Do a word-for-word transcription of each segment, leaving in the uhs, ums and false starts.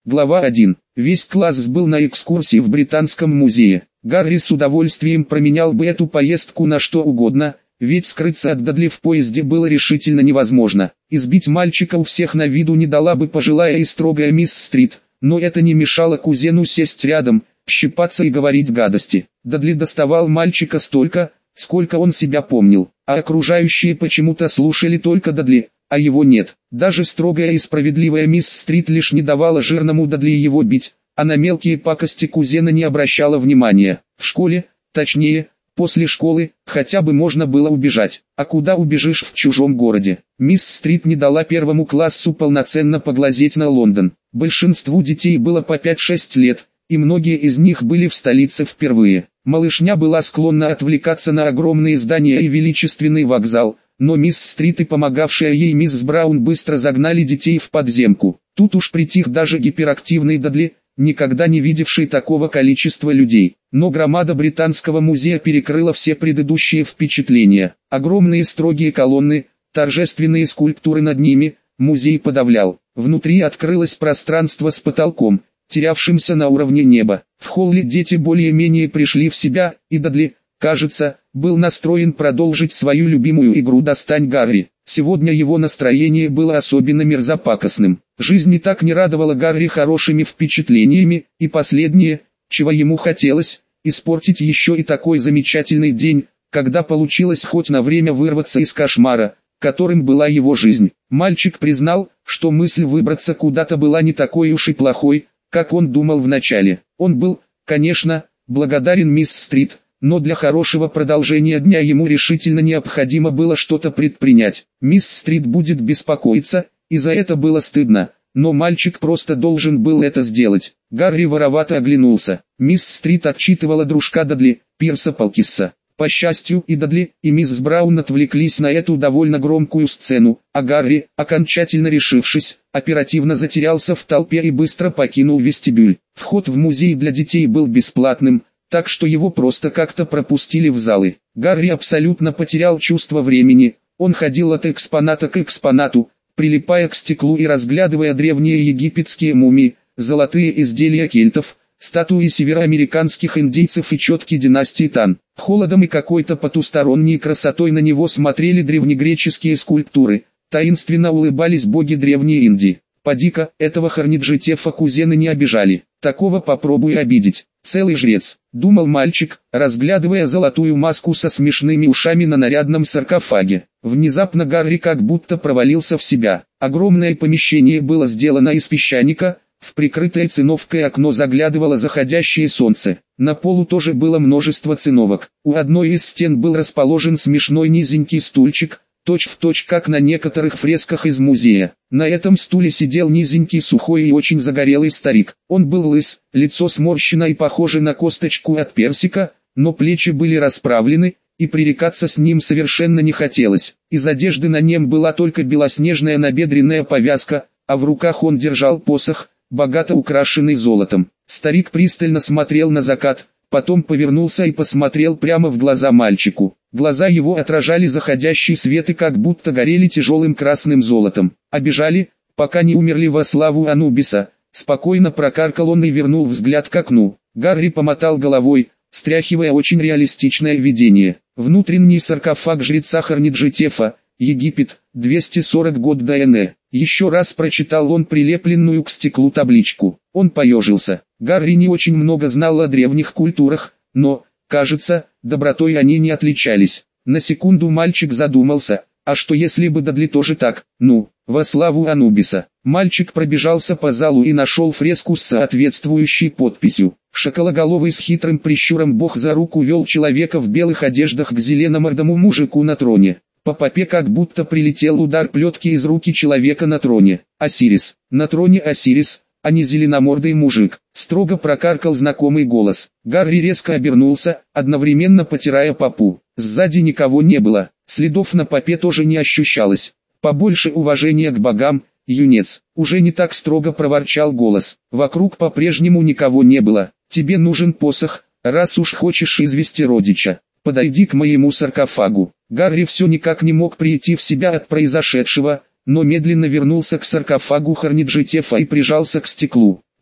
Глава один. Весь класс был на экскурсии в Британском музее. Гарри с удовольствием променял бы эту поездку на что угодно, ведь скрыться от Дадли в поезде было решительно невозможно. Избить мальчика у всех на виду не дала бы пожилая и строгая мисс Стрит, но это не мешало кузену сесть рядом, щипаться и говорить гадости. Дадли доставал мальчика столько, сколько он себя помнил, а окружающие почему-то слушали только Дадли, а его нет. Даже строгая и справедливая мисс Стрит лишь не давала жирному Дадли его бить, а на мелкие пакости кузена не обращала внимания. В школе, точнее, после школы, хотя бы можно было убежать. А куда убежишь в чужом городе? Мисс Стрит не дала первому классу полноценно поглазеть на Лондон. Большинству детей было по пять-шесть лет, и многие из них были в столице впервые. Малышня была склонна отвлекаться на огромные здания и величественный вокзал, но мисс Стрит и помогавшая ей мисс Браун быстро загнали детей в подземку. Тут уж притих даже гиперактивный Дадли, никогда не видевший такого количества людей. Но громада Британского музея перекрыла все предыдущие впечатления. Огромные строгие колонны, торжественные скульптуры над ними, музей подавлял. Внутри открылось пространство с потолком, терявшимся на уровне неба. В холле дети более-менее пришли в себя, и Дадли, кажется, был настроен продолжить свою любимую игру «Достань Гарри». Сегодня его настроение было особенно мерзопакостным. Жизнь и так не радовала Гарри хорошими впечатлениями, и последнее, чего ему хотелось, испортить еще и такой замечательный день, когда получилось хоть на время вырваться из кошмара, которым была его жизнь. Мальчик признал, что мысль выбраться куда-то была не такой уж и плохой, как он думал вначале. Он был, конечно, благодарен мисс Стрит, но для хорошего продолжения дня ему решительно необходимо было что-то предпринять. Мисс Стрит будет беспокоиться, и за это было стыдно, но мальчик просто должен был это сделать. Гарри воровато оглянулся. Мисс Стрит отчитывала дружка Дадли, Пирса Полкисса. По счастью, и Дадли, и мисс Браун отвлеклись на эту довольно громкую сцену, а Гарри, окончательно решившись, оперативно затерялся в толпе и быстро покинул вестибюль. Вход в музей для детей был бесплатным, так что его просто как-то пропустили в залы. Гарри абсолютно потерял чувство времени, он ходил от экспоната к экспонату, прилипая к стеклу и разглядывая древние египетские мумии, золотые изделия кельтов, статуи североамериканских индейцев и четки династии Тан. Холодом и какой-то потусторонней красотой на него смотрели древнегреческие скульптуры, таинственно улыбались боги Древней Индии. Поди-ка, этого Хорниджи-Тефа кузены не обижали, такого попробуй обидеть. Целый жрец, думал мальчик, разглядывая золотую маску со смешными ушами на нарядном саркофаге. Внезапно Гарри как будто провалился в себя. Огромное помещение было сделано из песчаника, в прикрытое циновкой окно заглядывало заходящее солнце. На полу тоже было множество циновок. У одной из стен был расположен смешной низенький стульчик, точь-в-точь как на некоторых фресках из музея. На этом стуле сидел низенький сухой и очень загорелый старик. Он был лыс, лицо сморщено и похоже на косточку от персика, но плечи были расправлены, и пререкаться с ним совершенно не хотелось. Из одежды на нем была только белоснежная набедренная повязка, а в руках он держал посох, богато украшенный золотом. Старик пристально смотрел на закат, потом повернулся и посмотрел прямо в глаза мальчику. Глаза его отражали заходящий свет и как будто горели тяжелым красным золотом. «Обижали, пока не умерли во славу Анубиса», спокойно прокаркал он и вернул взгляд к окну. Гарри помотал головой, стряхивая очень реалистичное видение. Внутренний саркофаг жреца Хорниджи-Тефа, Египет, двести сорок год до эн э. Еще раз прочитал он прилепленную к стеклу табличку. Он поежился. Гарри не очень много знал о древних культурах, но, кажется, добротой они не отличались. На секунду мальчик задумался, а что если бы Дадли тоже так, ну, во славу Анубиса. Мальчик пробежался по залу и нашел фреску с соответствующей подписью. Шокологоловый с хитрым прищуром бог за руку вел человека в белых одеждах к зеленомордому мужику на троне. По попе как будто прилетел удар плетки из руки человека на троне. Осирис. На троне Осирис, а не зеленомордый мужик. Строго прокаркал знакомый голос. Гарри резко обернулся, одновременно потирая попу. Сзади никого не было, следов на попе тоже не ощущалось. Побольше уважения к богам, юнец. Уже не так строго проворчал голос. Вокруг по-прежнему никого не было. Тебе нужен посох, раз уж хочешь извести родича. Подойди к моему саркофагу. Гарри все никак не мог прийти в себя от произошедшего, но медленно вернулся к саркофагу Хорниджи-Тефа и прижался к стеклу.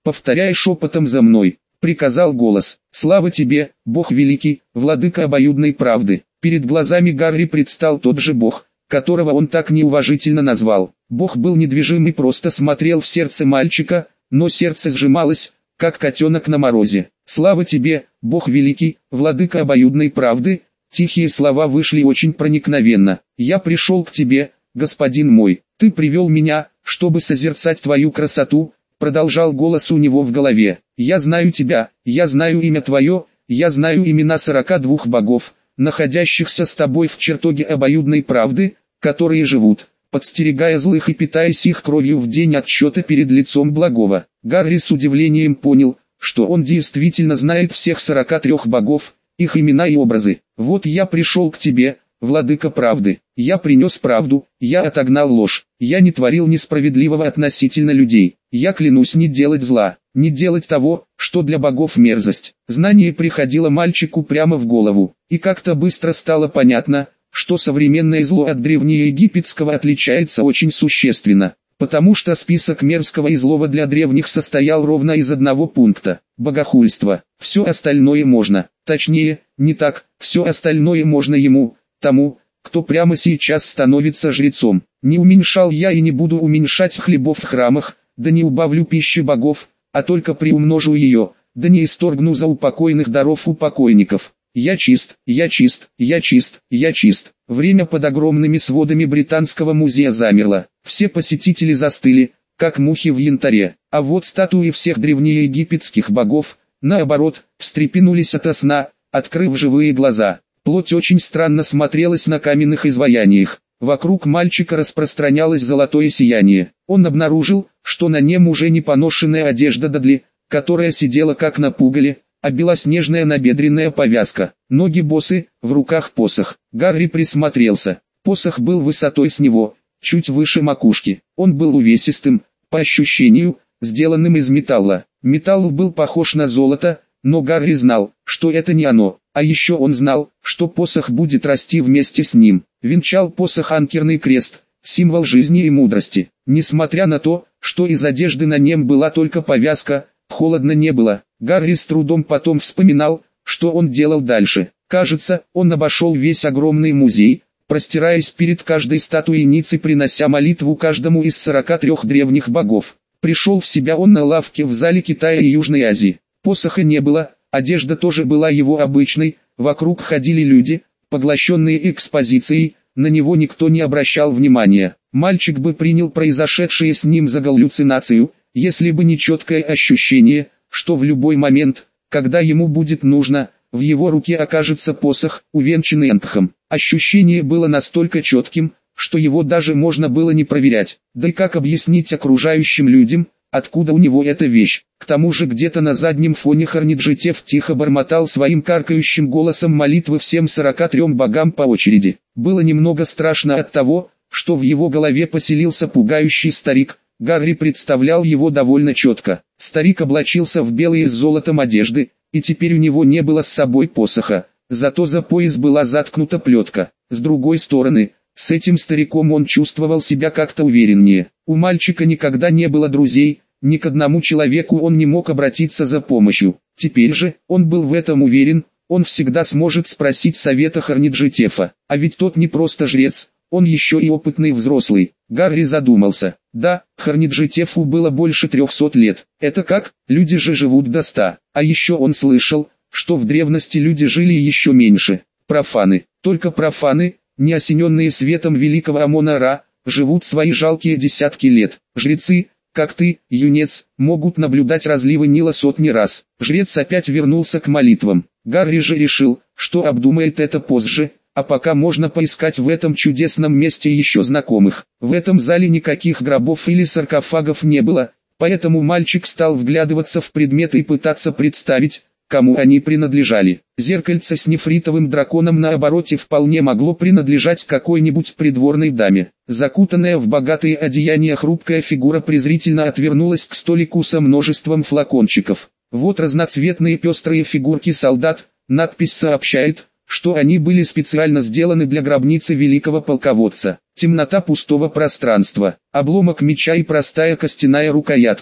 «Повторяй шепотом за мной», — приказал голос. «Слава тебе, Бог великий, владыка обоюдной правды». Перед глазами Гарри предстал тот же Бог, которого он так неуважительно назвал. Бог был недвижим и просто смотрел в сердце мальчика, но сердце сжималось, как котенок на морозе. «Слава тебе, Бог великий, владыка обоюдной правды». Тихие слова вышли очень проникновенно. «Я пришел к тебе, господин мой, ты привел меня, чтобы созерцать твою красоту», продолжал голос у него в голове. «Я знаю тебя, я знаю имя твое, я знаю имена сорока двух богов, находящихся с тобой в чертоге обоюдной правды, которые живут, подстерегая злых и питаясь их кровью в день отсчета перед лицом благого». Гарри с удивлением понял, что он действительно знает всех сорока трех богов, их имена и образы. «Вот я пришел к тебе, владыка правды, я принес правду, я отогнал ложь, я не творил несправедливого относительно людей, я клянусь не делать зла, не делать того, что для богов мерзость». Знание приходило мальчику прямо в голову, и как-то быстро стало понятно, что современное зло от древнеегипетского отличается очень существенно, потому что список мерзкого и злого для древних состоял ровно из одного пункта – богохульство. Все остальное можно, точнее, не так, все остальное можно ему, тому, кто прямо сейчас становится жрецом. «Не уменьшал я и не буду уменьшать хлебов в храмах, да не убавлю пищи богов, а только приумножу ее, да не исторгну за упокойных даров у покойников. Я чист, я чист, я чист, я чист». Время под огромными сводами Британского музея замерло. Все посетители застыли, как мухи в янтаре. А вот статуи всех древнеегипетских богов, наоборот, встрепенулись ото сна, открыв живые глаза. Плоть очень странно смотрелась на каменных изваяниях. Вокруг мальчика распространялось золотое сияние. Он обнаружил, что на нем уже не поношенная одежда Дадли, которая сидела как на пугале, а белоснежная набедренная повязка. Ноги босы, в руках посох. Гарри присмотрелся. Посох был высотой с него, чуть выше макушки. Он был увесистым, по ощущению, сделанным из металла. Металл был похож на золото, но Гарри знал, что это не оно. А еще он знал, что посох будет расти вместе с ним. Венчал посох анкерный крест, символ жизни и мудрости. Несмотря на то, что из одежды на нем была только повязка, холодно не было. Гарри с трудом потом вспоминал, что он делал дальше. Кажется, он обошел весь огромный музей, простираясь перед каждой статуей ниц и принося молитву каждому из сорока трех древних богов. Пришел в себя он на лавке в зале Китая и Южной Азии. Посоха не было, одежда тоже была его обычной, вокруг ходили люди, поглощенные экспозицией, на него никто не обращал внимания. Мальчик бы принял произошедшее с ним за галлюцинацию, если бы не четкое ощущение, что в любой момент, когда ему будет нужно, в его руке окажется посох, увенчанный ангхом. Ощущение было настолько четким, что его даже можно было не проверять. Да и как объяснить окружающим людям, откуда у него эта вещь? К тому же где-то на заднем фоне Хорниджитев тихо бормотал своим каркающим голосом молитвы всем сорока трем богам по очереди. Было немного страшно от того, что в его голове поселился пугающий старик. Гарри представлял его довольно четко. Старик облачился в белые с золотом одежды, и теперь у него не было с собой посоха, зато за пояс была заткнута плетка. С другой стороны, с этим стариком он чувствовал себя как-то увереннее. У мальчика никогда не было друзей, ни к одному человеку он не мог обратиться за помощью. Теперь же, он был в этом уверен, он всегда сможет спросить совета Хорниджитефа. А ведь тот не просто жрец, он еще и опытный взрослый. Гарри задумался. Да, Хорниджитефу было больше трехсот лет. Это как? Люди же живут до ста. А еще он слышал, что в древности люди жили еще меньше. Профаны. Только профаны, не осененные светом великого Амона-Ра, живут свои жалкие десятки лет. Жрецы, как ты, юнец, могут наблюдать разливы Нила сотни раз. Жрец опять вернулся к молитвам. Гарри же решил, что обдумает это позже, а пока можно поискать в этом чудесном месте еще знакомых. В этом зале никаких гробов или саркофагов не было, поэтому мальчик стал вглядываться в предметы и пытаться представить, кому они принадлежали. Зеркальце с нефритовым драконом на обороте вполне могло принадлежать какой-нибудь придворной даме. Закутанная в богатые одеяния хрупкая фигура презрительно отвернулась к столику со множеством флакончиков. Вот разноцветные пестрые фигурки солдат, надпись сообщает, что они были специально сделаны для гробницы великого полководца. Темнота пустого пространства, обломок меча и простая костяная рукоятка.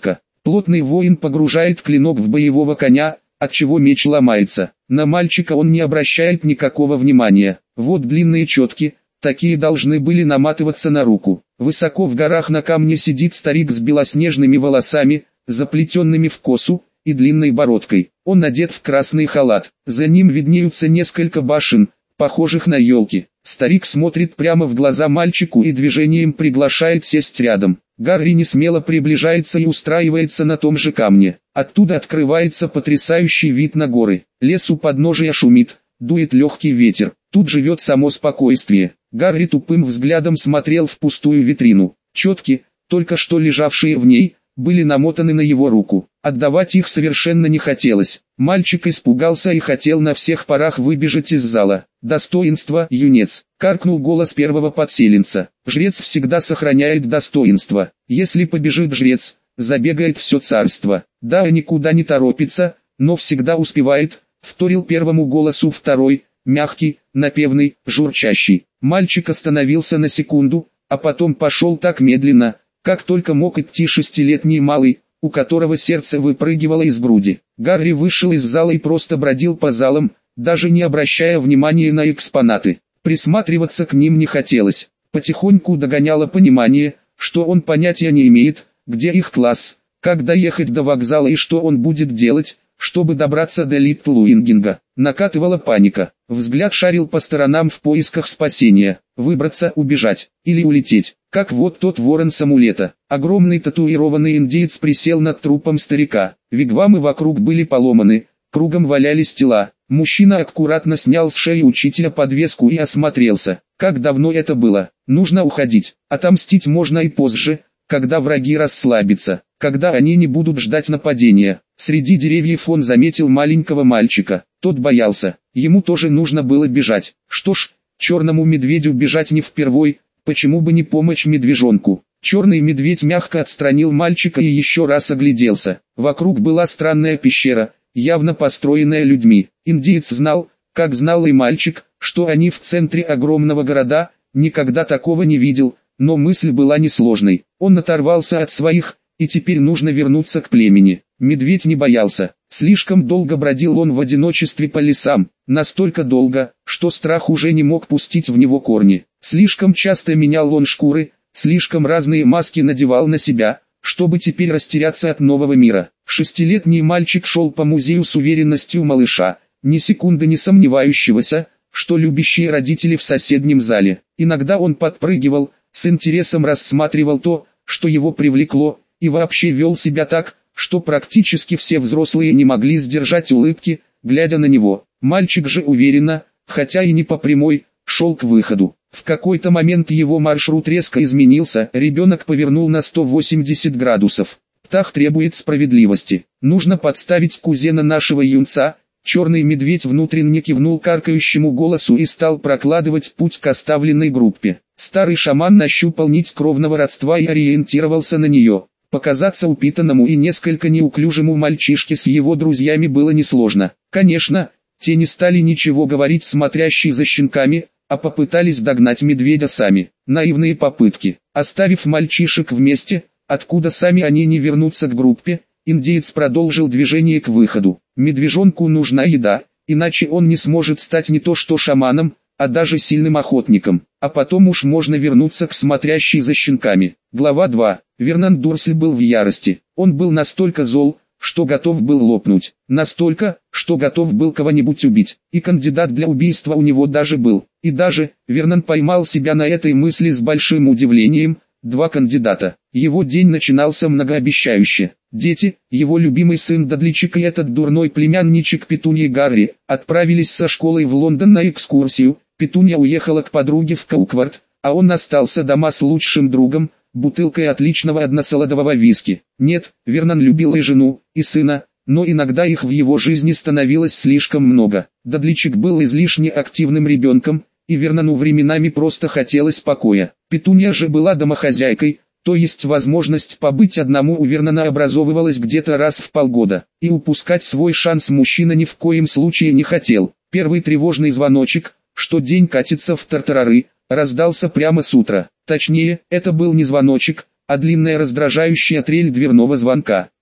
Плотный воин погружает клинок в боевого коня, отчего меч ломается. На мальчика он не обращает никакого внимания. Вот длинные четки, такие должны были наматываться на руку. Высоко в горах на камне сидит старик с белоснежными волосами, заплетенными в косу, и длинной бородкой. Он одет в красный халат. За ним виднеются несколько башен, похожих на елки. Старик смотрит прямо в глаза мальчику и движением приглашает сесть рядом. Гарри не смело приближается и устраивается на том же камне. Оттуда открывается потрясающий вид на горы. Лес у подножия шумит, дует легкий ветер. Тут живет само спокойствие. Гарри тупым взглядом смотрел в пустую витрину. Четки, только что лежавшие в ней, были намотаны на его руку. Отдавать их совершенно не хотелось. Мальчик испугался и хотел на всех парах выбежать из зала. «Достоинство, юнец!» — каркнул голос первого подселенца. «Жрец всегда сохраняет достоинство. Если побежит жрец, забегает все царство. Да, никуда не торопится, но всегда успевает», — вторил первому голосу второй, мягкий, напевный, журчащий. Мальчик остановился на секунду, а потом пошел так медленно, как только мог идти шестилетний малый, у которого сердце выпрыгивало из груди. Гарри вышел из зала и просто бродил по залам, даже не обращая внимания на экспонаты. Присматриваться к ним не хотелось. Потихоньку догоняло понимание, что он понятия не имеет, где их класс, как доехать до вокзала и что он будет делать, чтобы добраться до Литтлуингинга. Накатывала паника. Взгляд шарил по сторонам в поисках спасения. Выбраться, убежать или улететь. Как вот тот ворон с амулета. Огромный татуированный индеец присел над трупом старика. Вигвамы вокруг были поломаны, кругом валялись тела. Мужчина аккуратно снял с шеи учителя подвеску и осмотрелся. Как давно это было? Нужно уходить. Отомстить можно и позже, когда враги расслабятся, когда они не будут ждать нападения. Среди деревьев он заметил маленького мальчика. Тот боялся. Ему тоже нужно было бежать. Что ж, черному медведю бежать не впервой, почему бы не помочь медвежонку? Черный медведь мягко отстранил мальчика и еще раз огляделся. Вокруг была странная пещера, явно построенная людьми. Индеец знал, как знал и мальчик, что они в центре огромного города, никогда такого не видел, но мысль была несложной. Он оторвался от своих, и теперь нужно вернуться к племени. Медведь не боялся. Слишком долго бродил он в одиночестве по лесам, настолько долго, что страх уже не мог пустить в него корни. Слишком часто менял он шкуры, слишком разные маски надевал на себя, чтобы теперь растеряться от нового мира. Шестилетний мальчик шел по музею с уверенностью малыша, ни секунды не сомневающегося, что любящие родители в соседнем зале. Иногда он подпрыгивал, с интересом рассматривал то, что его привлекло, и вообще вел себя так, что практически все взрослые не могли сдержать улыбки, глядя на него. Мальчик же уверенно, хотя и не по прямой, шел к выходу. В какой-то момент его маршрут резко изменился, ребенок повернул на сто восемьдесят градусов. Птах требует справедливости. Нужно подставить кузена нашего юнца. Черный медведь внутренне кивнул каркающему голосу и стал прокладывать путь к оставленной группе. Старый шаман нащупал нить кровного родства и ориентировался на нее. Показаться упитанному и несколько неуклюжему мальчишке с его друзьями было несложно. Конечно, те не стали ничего говорить смотрящие за щенками, а попытались догнать медведя сами. Наивные попытки. Оставив мальчишек вместе, откуда сами они не вернутся к группе, индеец продолжил движение к выходу. Медвежонку нужна еда, иначе он не сможет стать не то что шаманом, а даже сильным охотником. А потом уж можно вернуться к смотрящей за щенками. Глава два. Вернон Дурсль был в ярости. Он был настолько зол, что готов был лопнуть. Настолько, что готов был кого-нибудь убить. И кандидат для убийства у него даже был. И даже, Вернон поймал себя на этой мысли с большим удивлением, два кандидата. Его день начинался многообещающе. Дети, его любимый сын Дадличик и этот дурной племянничек Петуньи Гарри, отправились со школой в Лондон на экскурсию. Петунья уехала к подруге в Кауквард, а он остался дома с лучшим другом, бутылкой отличного односолодового виски. Нет, Вернон любил и жену, и сына, но иногда их в его жизни становилось слишком много. Дадличик был излишне активным ребенком, и Вернону временами просто хотелось покоя. Петунья же была домохозяйкой, то есть возможность побыть одному у Вернона образовывалась где-то раз в полгода, и упускать свой шанс мужчина ни в коем случае не хотел. Первый тревожный звоночек, что день катится в тартарары, раздался прямо с утра. Точнее, это был не звоночек, а длинная раздражающая трель дверного звонка.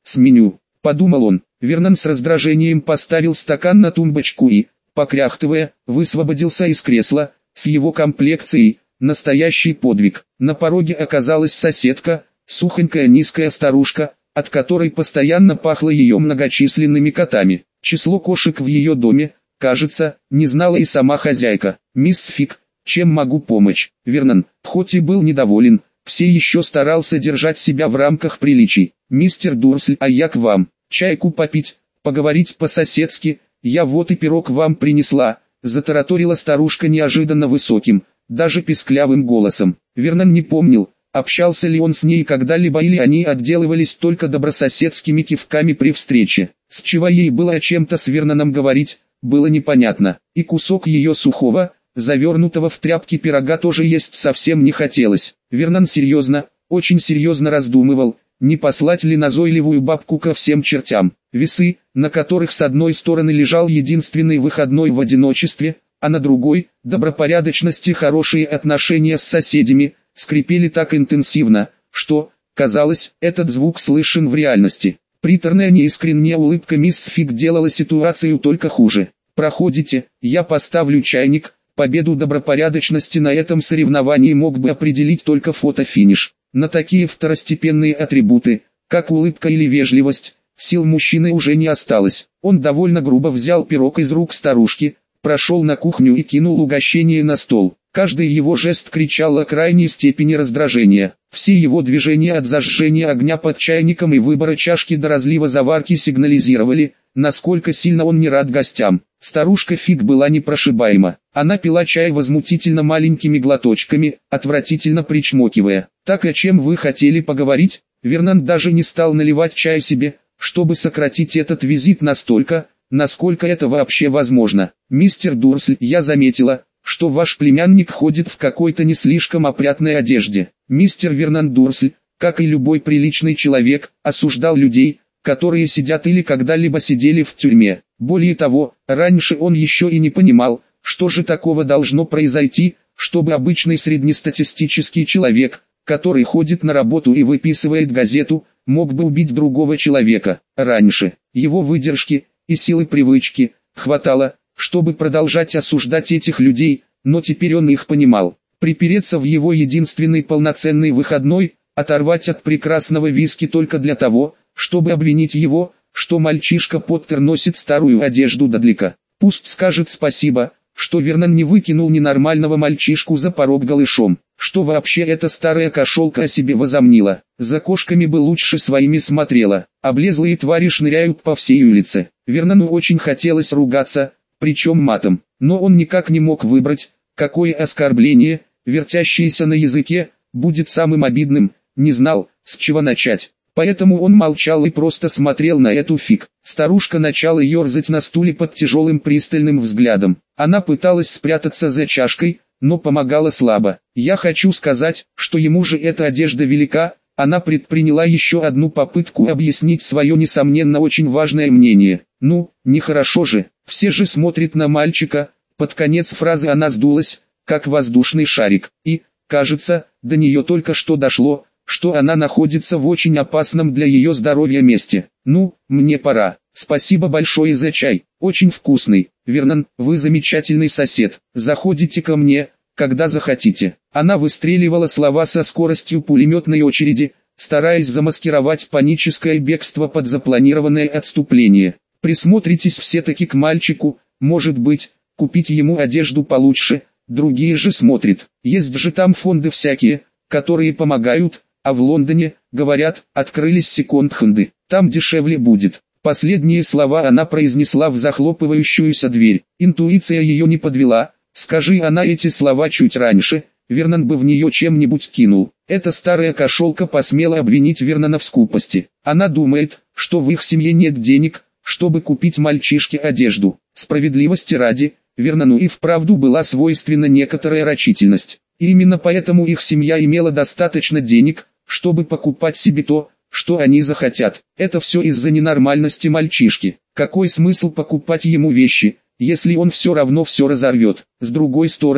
сменю, подумал он. Вернон с раздражением поставил стакан на тумбочку и, покряхтывая, высвободился из кресла. С его комплекцией, настоящий подвиг. На пороге оказалась соседка, сухонькая низкая старушка, от которой постоянно пахло ее многочисленными котами. Число кошек в ее доме, кажется, не знала и сама хозяйка. «Мисс Фиг, чем могу помочь?» Вернон, хоть и был недоволен, все еще старался держать себя в рамках приличий. «Мистер Дурсль, а я к вам. Чайку попить, поговорить по-соседски. Я вот и пирог вам принесла», — затараторила старушка неожиданно высоким, даже писклявым голосом. Вернон не помнил, общался ли он с ней когда-либо или они отделывались только добрососедскими кивками при встрече. С чего ей было о чем-то с Верноном говорить, было непонятно. И кусок ее сухого, завернутого в тряпки пирога тоже есть совсем не хотелось. Вернон серьезно, очень серьезно раздумывал, не послать ли назойливую бабку ко всем чертям. Весы, на которых с одной стороны лежал единственный выходной в одиночестве, а на другой – добропорядочность и хорошие отношения с соседями, скрипели так интенсивно, что, казалось, этот звук слышен в реальности. Приторная неискренняя улыбка мисс Фиг делала ситуацию только хуже. «Проходите, я поставлю чайник». Победу добропорядочности на этом соревновании мог бы определить только фотофиниш. На такие второстепенные атрибуты, как улыбка или вежливость, сил мужчины уже не осталось. Он довольно грубо взял пирог из рук старушки, прошел на кухню и кинул угощение на стол. Каждый его жест кричал о крайней степени раздражения. Все его движения от зажжения огня под чайником и выбора чашки до разлива заварки сигнализировали, насколько сильно он не рад гостям. Старушка Фиг была непрошибаема. Она пила чай возмутительно маленькими глоточками, отвратительно причмокивая. «Так о чем вы хотели поговорить?» Вернон даже не стал наливать чай себе, чтобы сократить этот визит настолько, насколько это вообще возможно. «Мистер Дурсль, я заметила, что ваш племянник ходит в какой-то не слишком опрятной одежде». Мистер Вернон Дурсль, как и любой приличный человек, осуждал людей, которые сидят или когда-либо сидели в тюрьме. Более того, раньше он еще и не понимал, что же такого должно произойти, чтобы обычный среднестатистический человек, который ходит на работу и выписывает газету, мог бы убить другого человека. Раньше его выдержки и силы привычки хватало, чтобы продолжать осуждать этих людей, но теперь он их понимал. Припереться в его единственный полноценный выходной, оторвать от прекрасного виски только для того, чтобы обвинить его, что мальчишка Поттер носит старую одежду Дадлика. Пусть скажет спасибо, что Вернон не выкинул ненормального мальчишку за порог голышом. Что вообще эта старая кошелка о себе возомнила? За кошками бы лучше своими смотрела. Облезлые твари шныряют по всей улице. Вернону очень хотелось ругаться, причем матом. Но он никак не мог выбрать, какое оскорбление, вертящееся на языке, будет самым обидным, не знал, с чего начать. Поэтому он молчал и просто смотрел на эту Фиг. Старушка начала ерзать на стуле под тяжелым пристальным взглядом. Она пыталась спрятаться за чашкой, но помогала слабо. «Я хочу сказать, что ему же эта одежда велика». Она предприняла еще одну попытку объяснить свое несомненно очень важное мнение. «Ну, нехорошо же, все же смотрят на мальчика». Под конец фразы она сдулась, как воздушный шарик. И, кажется, до нее только что дошло, что она находится в очень опасном для ее здоровья месте. «Ну, мне пора. Спасибо большое за чай, очень вкусный. Вернон, вы замечательный сосед. Заходите ко мне, когда захотите». Она выстреливала слова со скоростью пулеметной очереди, стараясь замаскировать паническое бегство под запланированное отступление. «Присмотритесь все-таки к мальчику, может быть, купить ему одежду получше, другие же смотрят. Есть же там фонды всякие, которые помогают, а в Лондоне, говорят, открылись секонд-хенды, там дешевле будет». Последние слова она произнесла в захлопывающуюся дверь. Интуиция ее не подвела. Скажи она эти слова чуть раньше, Вернон бы в нее чем-нибудь кинул. Эта старая кошелка посмела обвинить Вернона в скупости. Она думает, что в их семье нет денег, чтобы купить мальчишке одежду. Справедливости ради, Вернону и вправду была свойственна некоторая рачительность. И именно поэтому их семья имела достаточно денег, чтобы покупать себе то, что они захотят. Это все из-за ненормальности мальчишки. Какой смысл покупать ему вещи, если он все равно все разорвет? С другой стороны,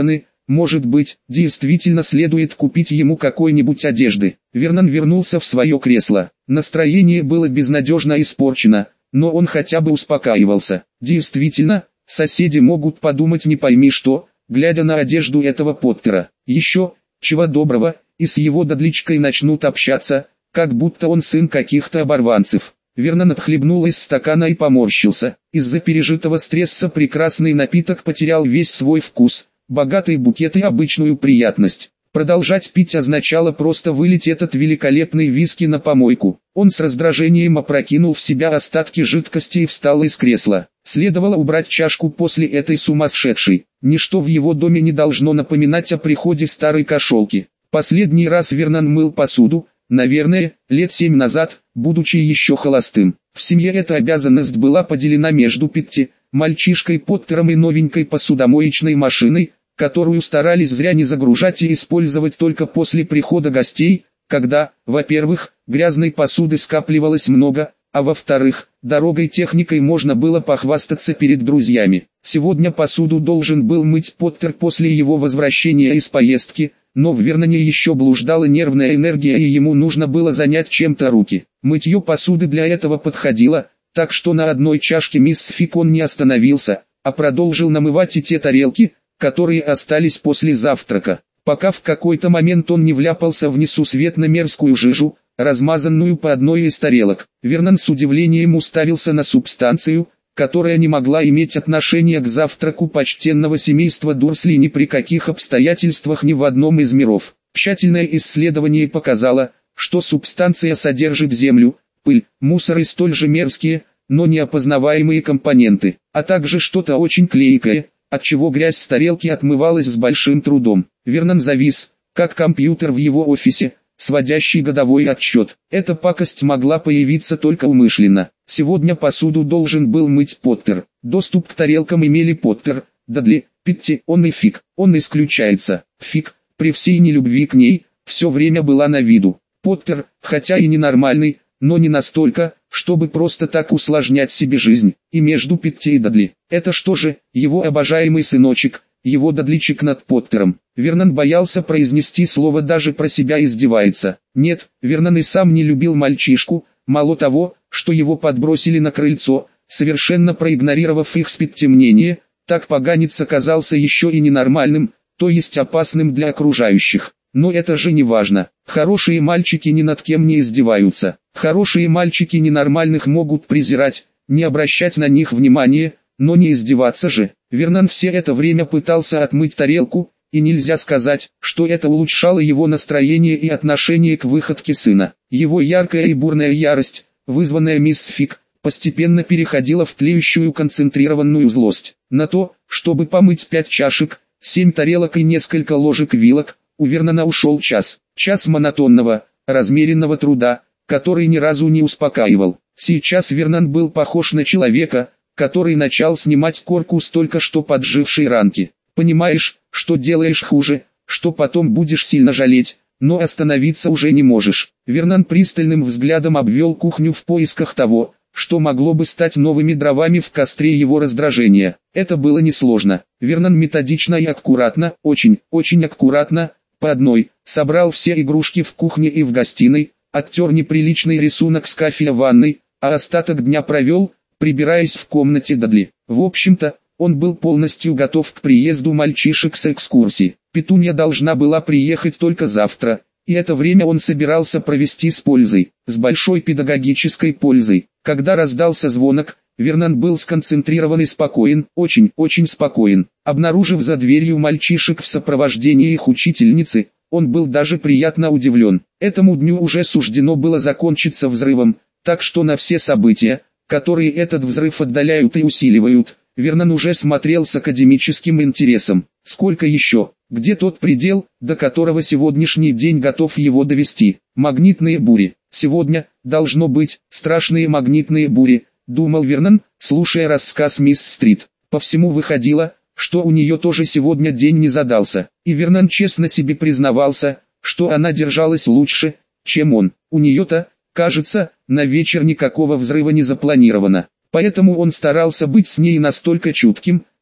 может быть, действительно следует купить ему какой-нибудь одежды. Вернон вернулся в свое кресло. Настроение было безнадежно испорчено, но он хотя бы успокаивался. Действительно, соседи могут подумать не пойми что, глядя на одежду этого Поттера. Еще, чего доброго, и с его Дадличкой начнут общаться, как будто он сын каких-то оборванцев. Вернон отхлебнул из стакана и поморщился. Из-за пережитого стресса прекрасный напиток потерял весь свой вкус, богатый букет и обычную приятность. Продолжать пить означало просто вылить этот великолепный виски на помойку. Он с раздражением опрокинул в себя остатки жидкости и встал из кресла. Следовало убрать чашку после этой сумасшедшей. Ничто в его доме не должно напоминать о приходе старой кошелки. Последний раз Вернон мыл посуду, наверное, лет семь назад, будучи еще холостым. В семье эта обязанность была поделена между Питти, мальчишкой Поттером и новенькой посудомоечной машиной, которую старались зря не загружать и использовать только после прихода гостей, когда, во-первых, грязной посуды скапливалось много, а во-вторых, дорогой техникой можно было похвастаться перед друзьями. Сегодня посуду должен был мыть Поттер после его возвращения из поездки, но в Верноне еще блуждала нервная энергия и ему нужно было занять чем-то руки. Мытье посуды для этого подходило, так что на одной чашке мисс Фик он не остановился, а продолжил намывать и те тарелки, которые остались после завтрака, пока в какой-то момент он не вляпался в несусветно мерзкую жижу, размазанную по одной из тарелок. Вернон с удивлением уставился на субстанцию, которая не могла иметь отношения к завтраку почтенного семейства Дурсли ни при каких обстоятельствах ни в одном из миров. Тщательное исследование показало, что субстанция содержит землю, пыль, мусор и столь же мерзкие, но неопознаваемые компоненты, а также что-то очень клейкое, отчего грязь с тарелки отмывалась с большим трудом. Вернон завис, как компьютер в его офисе, сводящий годовой отчет. Эта пакость могла появиться только умышленно. Сегодня посуду должен был мыть Поттер. Доступ к тарелкам имели Поттер, Дадли, Питти, он и Фиг. Он исключается. Фиг, при всей нелюбви к ней, все время была на виду. Поттер, хотя и ненормальный, но не настолько, чтобы просто так усложнять себе жизнь. И между Питти и Дадли. Это что же, его обожаемый сыночек, его Дадличек над Поттером. Вернон боялся произнести слово, даже про себя издевается. Нет, Вернон и сам не любил мальчишку, мало того, что его подбросили на крыльцо, совершенно проигнорировав их с Питти мнение, так поганец оказался еще и ненормальным, то есть опасным для окружающих. Но это же не важно. Хорошие мальчики ни над кем не издеваются. Хорошие мальчики ненормальных могут презирать, не обращать на них внимания, но не издеваться же. Вернон все это время пытался отмыть тарелку, и нельзя сказать, что это улучшало его настроение и отношение к выходке сына. Его яркая и бурная ярость, вызванная мисс Фиг, постепенно переходила в тлеющую концентрированную злость. На то, чтобы помыть пять чашек, семь тарелок и несколько ложек-вилок, у Вернона ушел час. Час монотонного, размеренного труда, который ни разу не успокаивал. Сейчас Вернон был похож на человека, который начал снимать корку с только что поджившей ранки. Понимаешь, что делаешь хуже, что потом будешь сильно жалеть, но остановиться уже не можешь. Вернон пристальным взглядом обвел кухню в поисках того, что могло бы стать новыми дровами в костре его раздражения. Это было несложно. Вернон методично и аккуратно, очень, очень аккуратно, по одной, собрал все игрушки в кухне и в гостиной, оттер неприличный рисунок с кафеля в ванной, а остаток дня провел, прибираясь в комнате Дадли. В общем-то, он был полностью готов к приезду мальчишек с экскурсии. Петунья должна была приехать только завтра, и это время он собирался провести с пользой, с большой педагогической пользой. Когда раздался звонок, Вернон был сконцентрирован и спокоен, очень-очень спокоен. Обнаружив за дверью мальчишек в сопровождении их учительницы, он был даже приятно удивлен. Этому дню уже суждено было закончиться взрывом, так что на все события, которые этот взрыв отдаляют и усиливают, Вернон уже смотрел с академическим интересом. Сколько еще, где тот предел, до которого сегодняшний день готов его довести? Магнитные бури. Сегодня, должно быть, страшные магнитные бури, думал Вернон, слушая рассказ мисс Стрит. По всему выходило, что у нее тоже сегодня день не задался. И Вернон честно себе признавался, что она держалась лучше, чем он. У нее-то, кажется, на вечер никакого взрыва не запланировано. Поэтому он старался быть с ней настолько чутким,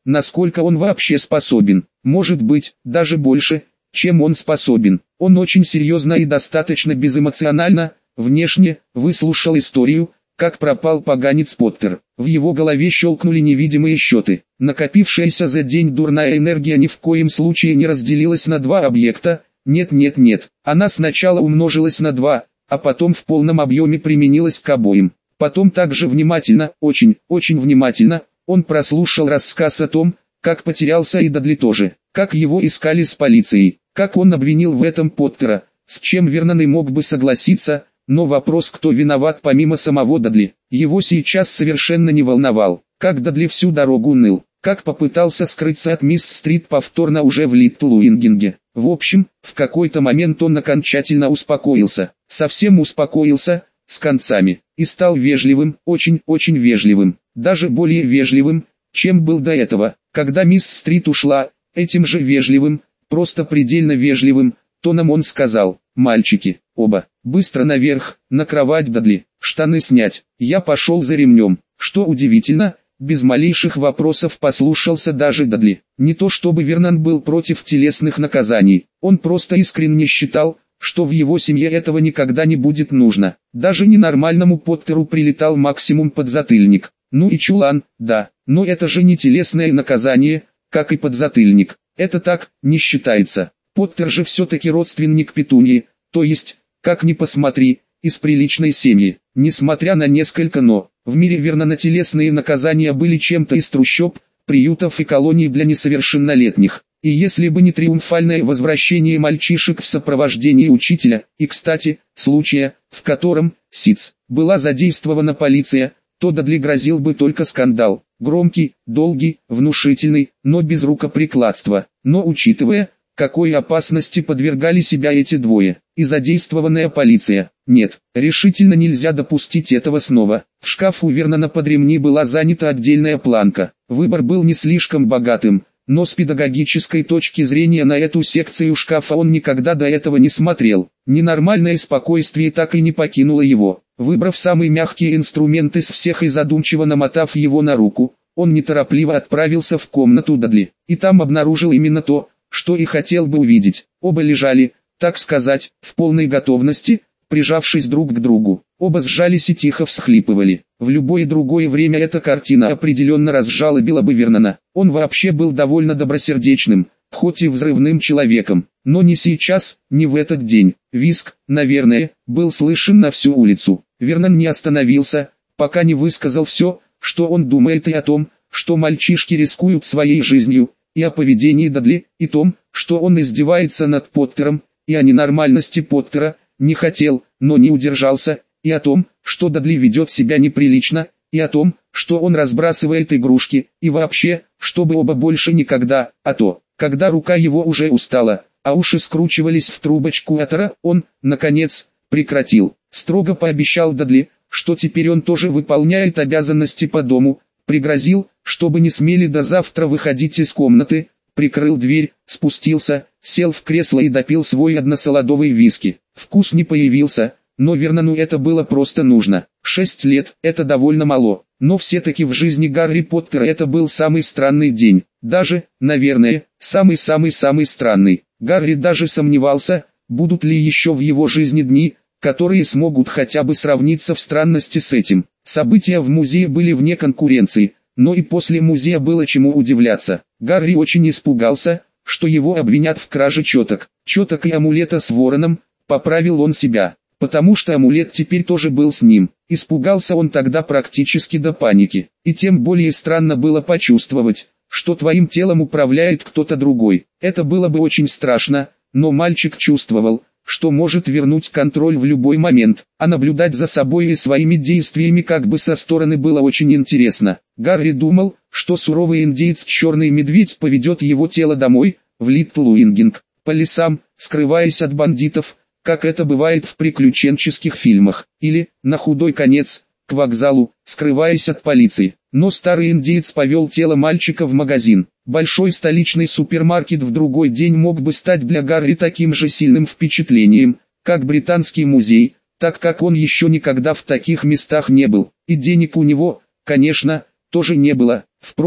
насколько он вообще способен. Может быть, даже больше, чем он способен. Он очень серьезно и достаточно безэмоционально, внешне, выслушал историю, как пропал поганец Поттер. В его голове щелкнули невидимые счеты. Накопившаяся за день дурная энергия ни в коем случае не разделилась на два объекта. Нет, нет, нет. Она сначала умножилась на два, а потом в полном объеме применилась к обоим. Потом также внимательно, очень, очень внимательно, он прослушал рассказ о том, как потерялся и Дадли тоже, как его искали с полицией, как он обвинил в этом Поттера, с чем Вернон и мог бы согласиться, но вопрос, кто виноват помимо самого Дадли, его сейчас совершенно не волновал. Как Дадли всю дорогу ныл, как попытался скрыться от мисс Стрит повторно уже в Литл Уингинге. В общем, в какой-то момент он окончательно успокоился, совсем успокоился, с концами, и стал вежливым, очень-очень вежливым, даже более вежливым, чем был до этого. Когда мисс Стрит ушла, этим же вежливым, просто предельно вежливым, тоном он сказал: «Мальчики, оба, быстро наверх, на кровать Дадли, штаны снять». Я пошел за ремнем. Что удивительно, без малейших вопросов послушался даже Дадли. Не то чтобы Вернон был против телесных наказаний, он просто искренне считал, что в его семье этого никогда не будет нужно. Даже ненормальному Поттеру прилетал максимум подзатыльник. Ну и чулан, да, но это же не телесное наказание, как и подзатыльник. Это так, не считается. Поттер же все-таки родственник Петуньи, то есть, как ни посмотри, из приличной семьи. Несмотря на несколько «но», в мире Вернона телесные наказания были чем-то из трущоб, приютов и колоний для несовершеннолетних. И если бы не триумфальное возвращение мальчишек в сопровождении учителя, и, кстати, случая, в котором, сиц, была задействована полиция, то Дадли грозил бы только скандал. Громкий, долгий, внушительный, но без рукоприкладства. Но учитывая, какой опасности подвергали себя эти двое, и задействованная полиция, нет, решительно нельзя допустить этого снова. В шкафу Вернона под ремни была занята отдельная планка. Выбор был не слишком богатым, но с педагогической точки зрения на эту секцию шкафа он никогда до этого не смотрел. Ненормальное спокойствие так и не покинуло его. Выбрав самый мягкий инструмент из всех и задумчиво намотав его на руку, он неторопливо отправился в комнату Дадли, и там обнаружил именно то, что и хотел бы увидеть. Оба лежали, так сказать, в полной готовности, прижавшись друг к другу. Оба сжались и тихо всхлипывали. В любое другое время эта картина определенно разжалобила бы Вернона. Он вообще был довольно добросердечным, хоть и взрывным человеком, но не сейчас, не в этот день. Визг, наверное, был слышен на всю улицу. Вернон не остановился, пока не высказал все, что он думает и о том, что мальчишки рискуют своей жизнью, и о поведении Дадли, и том, что он издевается над Поттером, и о ненормальности Поттера, не хотел, но не удержался, и о том, что Дадли ведет себя неприлично, и о том, что он разбрасывает игрушки, и вообще, чтобы оба больше никогда, а то, когда рука его уже устала, а уши скручивались в трубочку Атора, он, наконец, прекратил. Строго пообещал Дадли, что теперь он тоже выполняет обязанности по дому, пригрозил, чтобы не смели до завтра выходить из комнаты, прикрыл дверь, спустился, сел в кресло и допил свой односолодовый виски. Вкус не появился, но Вернону это было просто нужно. Шесть лет – это довольно мало, но все-таки в жизни Гарри Поттера это был самый странный день. Даже, наверное, самый-самый-самый странный. Гарри даже сомневался, будут ли еще в его жизни дни, которые смогут хотя бы сравниться в странности с этим. События в музее были вне конкуренции, но и после музея было чему удивляться. Гарри очень испугался, что его обвинят в краже четок. Четок и амулета с вороном, поправил он себя, потому что амулет теперь тоже был с ним. Испугался он тогда практически до паники, и тем более странно было почувствовать, что твоим телом управляет кто-то другой. Это было бы очень страшно, но мальчик чувствовал, что может вернуть контроль в любой момент, а наблюдать за собой и своими действиями как бы со стороны было очень интересно. Гарри думал, что суровый индеец Черный Медведь поведет его тело домой, в Литл Уингинг, по лесам, скрываясь от бандитов, как это бывает в приключенческих фильмах, или, на худой конец, к вокзалу, скрываясь от полиции. Но старый индеец повел тело мальчика в магазин. Большой столичный супермаркет в другой день мог бы стать для Гарри таким же сильным впечатлением, как Британский музей, так как он еще никогда в таких местах не был. И денег у него, конечно, тоже не было. Впрочем,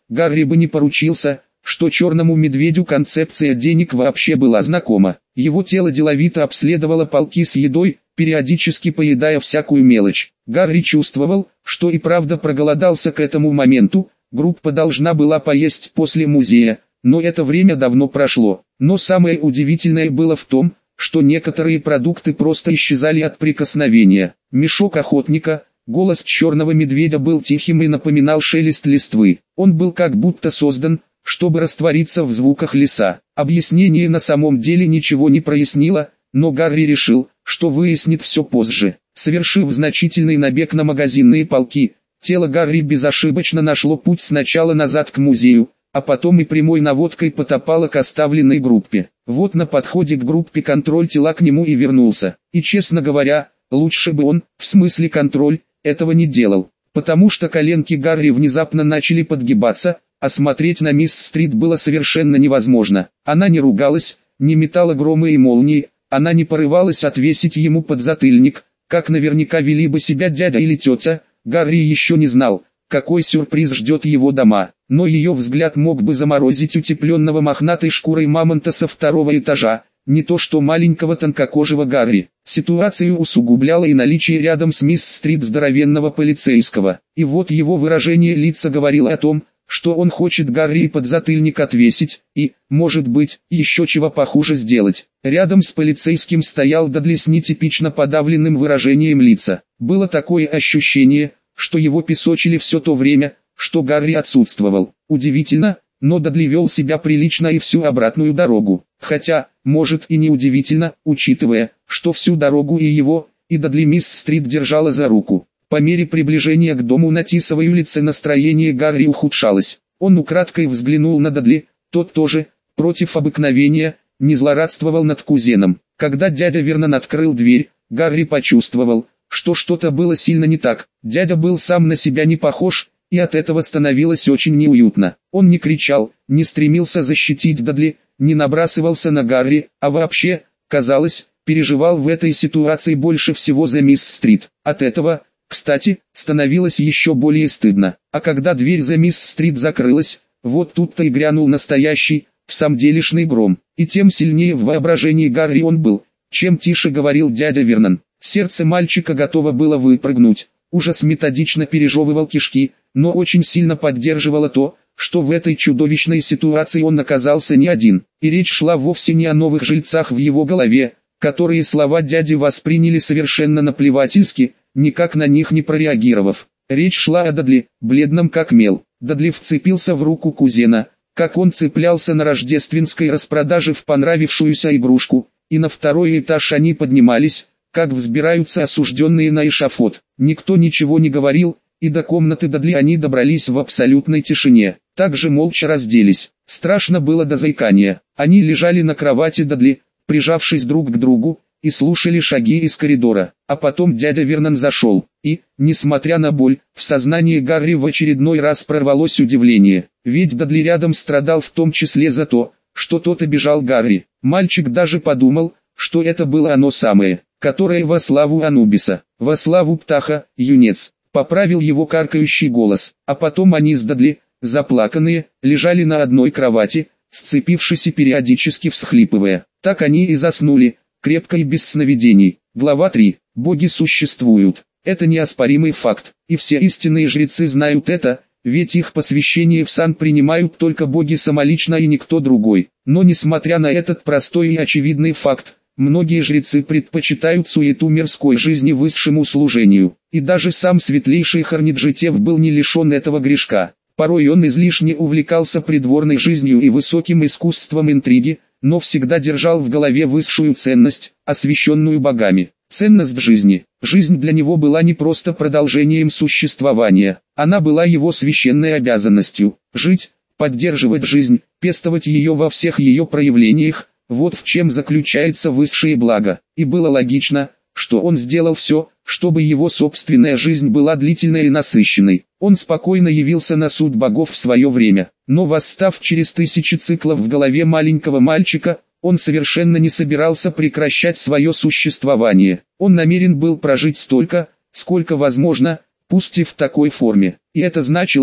Гарри бы не поручился, что черному медведю концепция денег вообще была знакома. Его тело деловито обследовало полки с едой, периодически поедая всякую мелочь. Гарри чувствовал, что и правда проголодался к этому моменту. Группа должна была поесть после музея, но это время давно прошло. Но самое удивительное было в том, что некоторые продукты просто исчезали от прикосновения. Мешок охотника, голос черного медведя был тихим и напоминал шелест листвы. Он был как будто создан, чтобы раствориться в звуках леса. Объяснение на самом деле ничего не прояснило, но Гарри решил, что выяснит все позже. Совершив значительный набег на магазинные полки, тело Гарри безошибочно нашло путь сначала назад к музею, а потом и прямой наводкой потопало к оставленной группе. Вот на подходе к группе контроль тела к нему и вернулся. И честно говоря, лучше бы он, в смысле контроль, этого не делал, потому что коленки Гарри внезапно начали подгибаться, а смотреть на мисс Стрит было совершенно невозможно. Она не ругалась, не метала громы и молнии, она не порывалась отвесить ему подзатыльник, как наверняка вели бы себя дядя или тетя. Гарри еще не знал, какой сюрприз ждет его дома, но ее взгляд мог бы заморозить утепленного мохнатой шкурой мамонта со второго этажа, не то что маленького тонкокожего Гарри. Ситуацию усугубляло и наличие рядом с мисс Стрит здоровенного полицейского, и вот его выражение лица говорило о том, что он хочет Гарри подзатыльник отвесить, и, может быть, еще чего похуже сделать. Рядом с полицейским стоял Дадли с нетипично подавленным выражением лица. Было такое ощущение, что его песочили все то время, что Гарри отсутствовал. Удивительно, но Дадли вел себя прилично и всю обратную дорогу. Хотя, может и не удивительно, учитывая, что всю дорогу и его, и Дадли мисс Стрит держала за руку. По мере приближения к дому на Тисовой улице настроение Гарри ухудшалось. Он украдкой взглянул на Дадли, тот тоже, против обыкновения, не злорадствовал над кузеном. Когда дядя Вернон открыл дверь, Гарри почувствовал, что что-то было сильно не так. Дядя был сам на себя не похож, и от этого становилось очень неуютно. Он не кричал, не стремился защитить Дадли, не набрасывался на Гарри, а вообще, казалось, переживал в этой ситуации больше всего за мисс Стрит. От этого, кстати, становилось еще более стыдно. А когда дверь за мисс Стрит закрылась, вот тут-то и грянул настоящий, всамделишный гром. И тем сильнее в воображении Гарри он был. Чем тише говорил дядя Вернон, сердце мальчика готово было выпрыгнуть. Ужас методично пережевывал кишки, но очень сильно поддерживало то, что в этой чудовищной ситуации он оказался не один. И речь шла вовсе не о новых жильцах в его голове, которые слова дяди восприняли совершенно наплевательски, никак на них не прореагировав. Речь шла о Дадли, бледном как мел. Дадли вцепился в руку кузена, как он цеплялся на рождественской распродаже в понравившуюся игрушку, и на второй этаж они поднимались, как взбираются осужденные на эшафот. Никто ничего не говорил, и до комнаты Дадли они добрались в абсолютной тишине. Также молча разделись. Страшно было до заикания. Они лежали на кровати Дадли, прижавшись друг к другу, и слушали шаги из коридора. А потом дядя Вернон зашел, и, несмотря на боль, в сознании Гарри в очередной раз прорвалось удивление. Ведь Дадли рядом страдал в том числе за то, что тот обижал Гарри. Мальчик даже подумал, что это было оно самое, которое во славу Анубиса, во славу Птаха, юнец. Поправил его каркающий голос, а потом они с Дадли, заплаканные, лежали на одной кровати, сцепившись и периодически всхлипывая. Так они и заснули, крепко и без сновидений. Глава три. Боги существуют. Это неоспоримый факт, и все истинные жрецы знают это, ведь их посвящение в сан принимают только боги самолично и никто другой. Но несмотря на этот простой и очевидный факт, многие жрецы предпочитают суету мирской жизни высшему служению. И даже сам светлейший Хорниджитев был не лишен этого грешка. Порой он излишне увлекался придворной жизнью и высоким искусством интриги, но всегда держал в голове высшую ценность, освященную богами. Ценность жизни. Жизнь для него была не просто продолжением существования, она была его священной обязанностью. Жить, поддерживать жизнь, пестовать ее во всех ее проявлениях, вот в чем заключается высшее благо. И было логично, что он сделал все, чтобы его собственная жизнь была длительной и насыщенной. Он спокойно явился на суд богов в свое время, но восстав через тысячи циклов в голове маленького мальчика, он совершенно не собирался прекращать свое существование. Он намерен был прожить столько, сколько возможно, пусть и в такой форме. И это значило,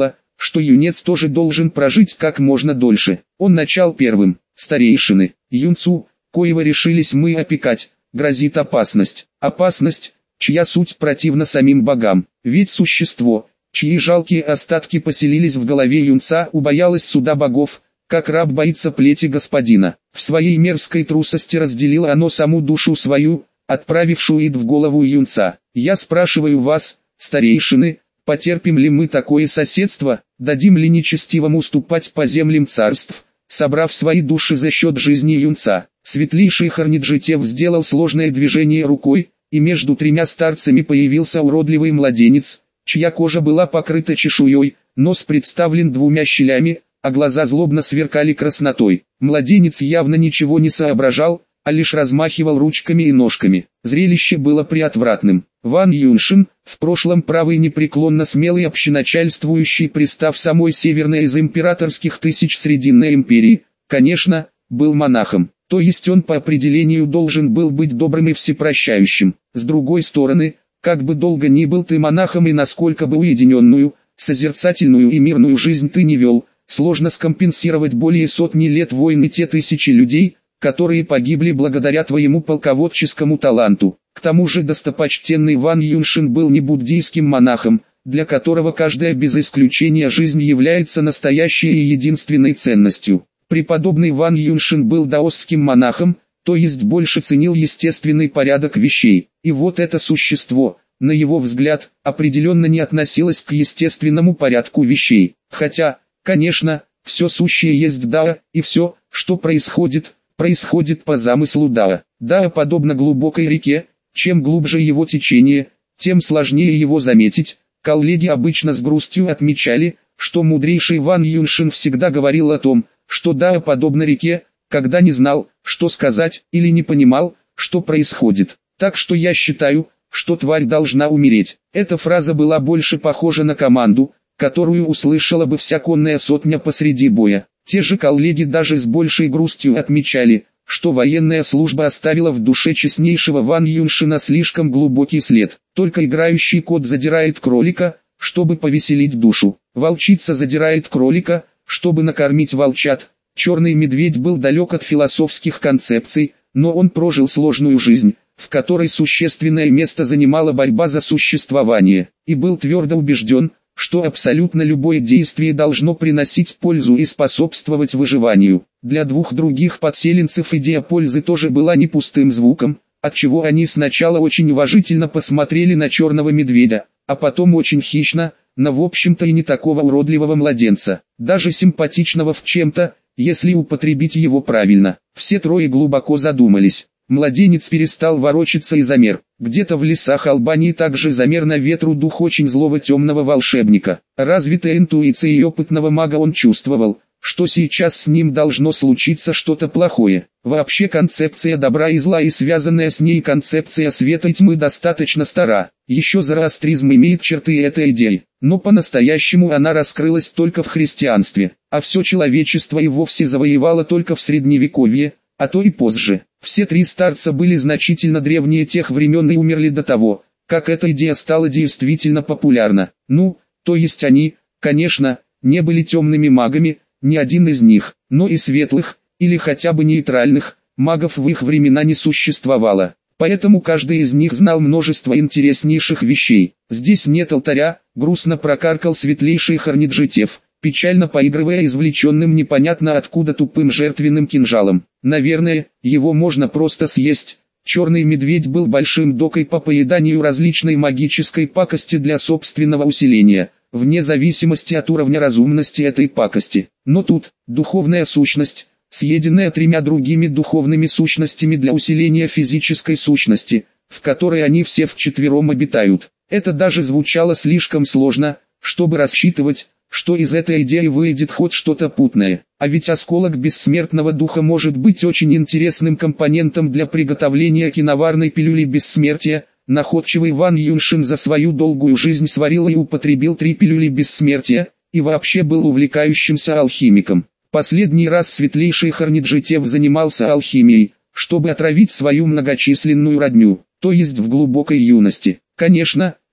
что юнец тоже должен прожить как можно дольше. Он начал первым. Старейшины, юнцу, коего решились мы опекать, грозит опасность. Опасность, чья суть противна самим богам. Ведь существо, чьи жалкие остатки поселились в голове юнца, убоялось суда богов, как раб боится плети господина. В своей мерзкой трусости разделило оно саму душу свою, отправившую ид в голову юнца. Я спрашиваю вас, старейшины, потерпим ли мы такое соседство, дадим ли нечестивому уступать по землям царств, собрав свои души за счет жизни юнца. Светлейший Хорниджитев сделал сложное движение рукой, и между тремя старцами появился уродливый младенец, чья кожа была покрыта чешуей, нос представлен двумя щелями, а глаза злобно сверкали краснотой. Младенец явно ничего не соображал, а лишь размахивал ручками и ножками. Зрелище было приотвратным. Ван Юншин, в прошлом правый непреклонно смелый общеначальствующий пристав самой северной из императорских тысяч Срединной империи, конечно, был монахом. То есть он по определению должен был быть добрым и всепрощающим. С другой стороны, как бы долго ни был ты монахом и насколько бы уединенную, созерцательную и мирную жизнь ты не вел, сложно скомпенсировать более сотни лет войн и те тысячи людей, которые погибли благодаря твоему полководческому таланту. К тому же достопочтенный Ван Юншин был не буддийским монахом, для которого каждая без исключения жизнь является настоящей и единственной ценностью. Преподобный Ван Юншин был даосским монахом, то есть больше ценил естественный порядок вещей. И вот это существо, на его взгляд, определенно не относилось к естественному порядку вещей. Хотя, конечно, все сущее есть Дао, и все, что происходит, происходит по замыслу Дао. Дао подобно глубокой реке, чем глубже его течение, тем сложнее его заметить. Коллеги обычно с грустью отмечали, что мудрейший Ван Юншин всегда говорил о том, что Дао подобно реке, когда не знал, что сказать, или не понимал, что происходит. Так что я считаю, что тварь должна умереть. Эта фраза была больше похожа на команду, которую услышала бы вся конная сотня посреди боя. Те же коллеги даже с большей грустью отмечали, что военная служба оставила в душе честнейшего Ван Юншина слишком глубокий след. Только играющий кот задирает кролика, чтобы повеселить душу. Волчица задирает кролика, чтобы накормить волчат. Черный медведь был далек от философских концепций, но он прожил сложную жизнь, в которой существенное место занимала борьба за существование, и был твердо убежден, что абсолютно любое действие должно приносить пользу и способствовать выживанию. Для двух других подселенцев идея пользы тоже была не пустым звуком, отчего они сначала очень уважительно посмотрели на черного медведя, а потом очень хищно, на в общем-то и не такого уродливого младенца, даже симпатичного в чем-то, если употребить его правильно. Все трое глубоко задумались. Младенец перестал ворочаться и замер. Где-то в лесах Албании также замер на ветру дух очень злого темного волшебника. Развитая интуицией опытного мага он чувствовал, что сейчас с ним должно случиться что-то плохое. Вообще концепция добра и зла и связанная с ней концепция света и тьмы достаточно стара. Еще зороастризм имеет черты этой идеи, но по-настоящему она раскрылась только в христианстве, а все человечество и вовсе завоевало только в средневековье, а то и позже. Все три старца были значительно древнее тех времен и умерли до того, как эта идея стала действительно популярна. Ну, то есть они, конечно, не были темными магами, ни один из них, но и светлых, или хотя бы нейтральных, магов в их времена не существовало. Поэтому каждый из них знал множество интереснейших вещей. Здесь нет алтаря, грустно прокаркал светлейший Хорниджитев, печально поигрывая извлеченным непонятно откуда тупым жертвенным кинжалом. Наверное, его можно просто съесть. Черный медведь был большим докой по поеданию различной магической пакости для собственного усиления, вне зависимости от уровня разумности этой пакости. Но тут, духовная сущность, съеденная тремя другими духовными сущностями для усиления физической сущности, в которой они все вчетвером обитают. Это даже звучало слишком сложно, чтобы рассчитывать, что из этой идеи выйдет хоть что-то путное. А ведь осколок бессмертного духа может быть очень интересным компонентом для приготовления киноварной пилюли бессмертия. Находчивый Ван Юншин за свою долгую жизнь сварил и употребил три пилюли бессмертия, и вообще был увлекающимся алхимиком. Последний раз светлейший Хорниджитев занимался алхимией, чтобы отравить свою многочисленную родню, то есть в глубокой юности. Конечно,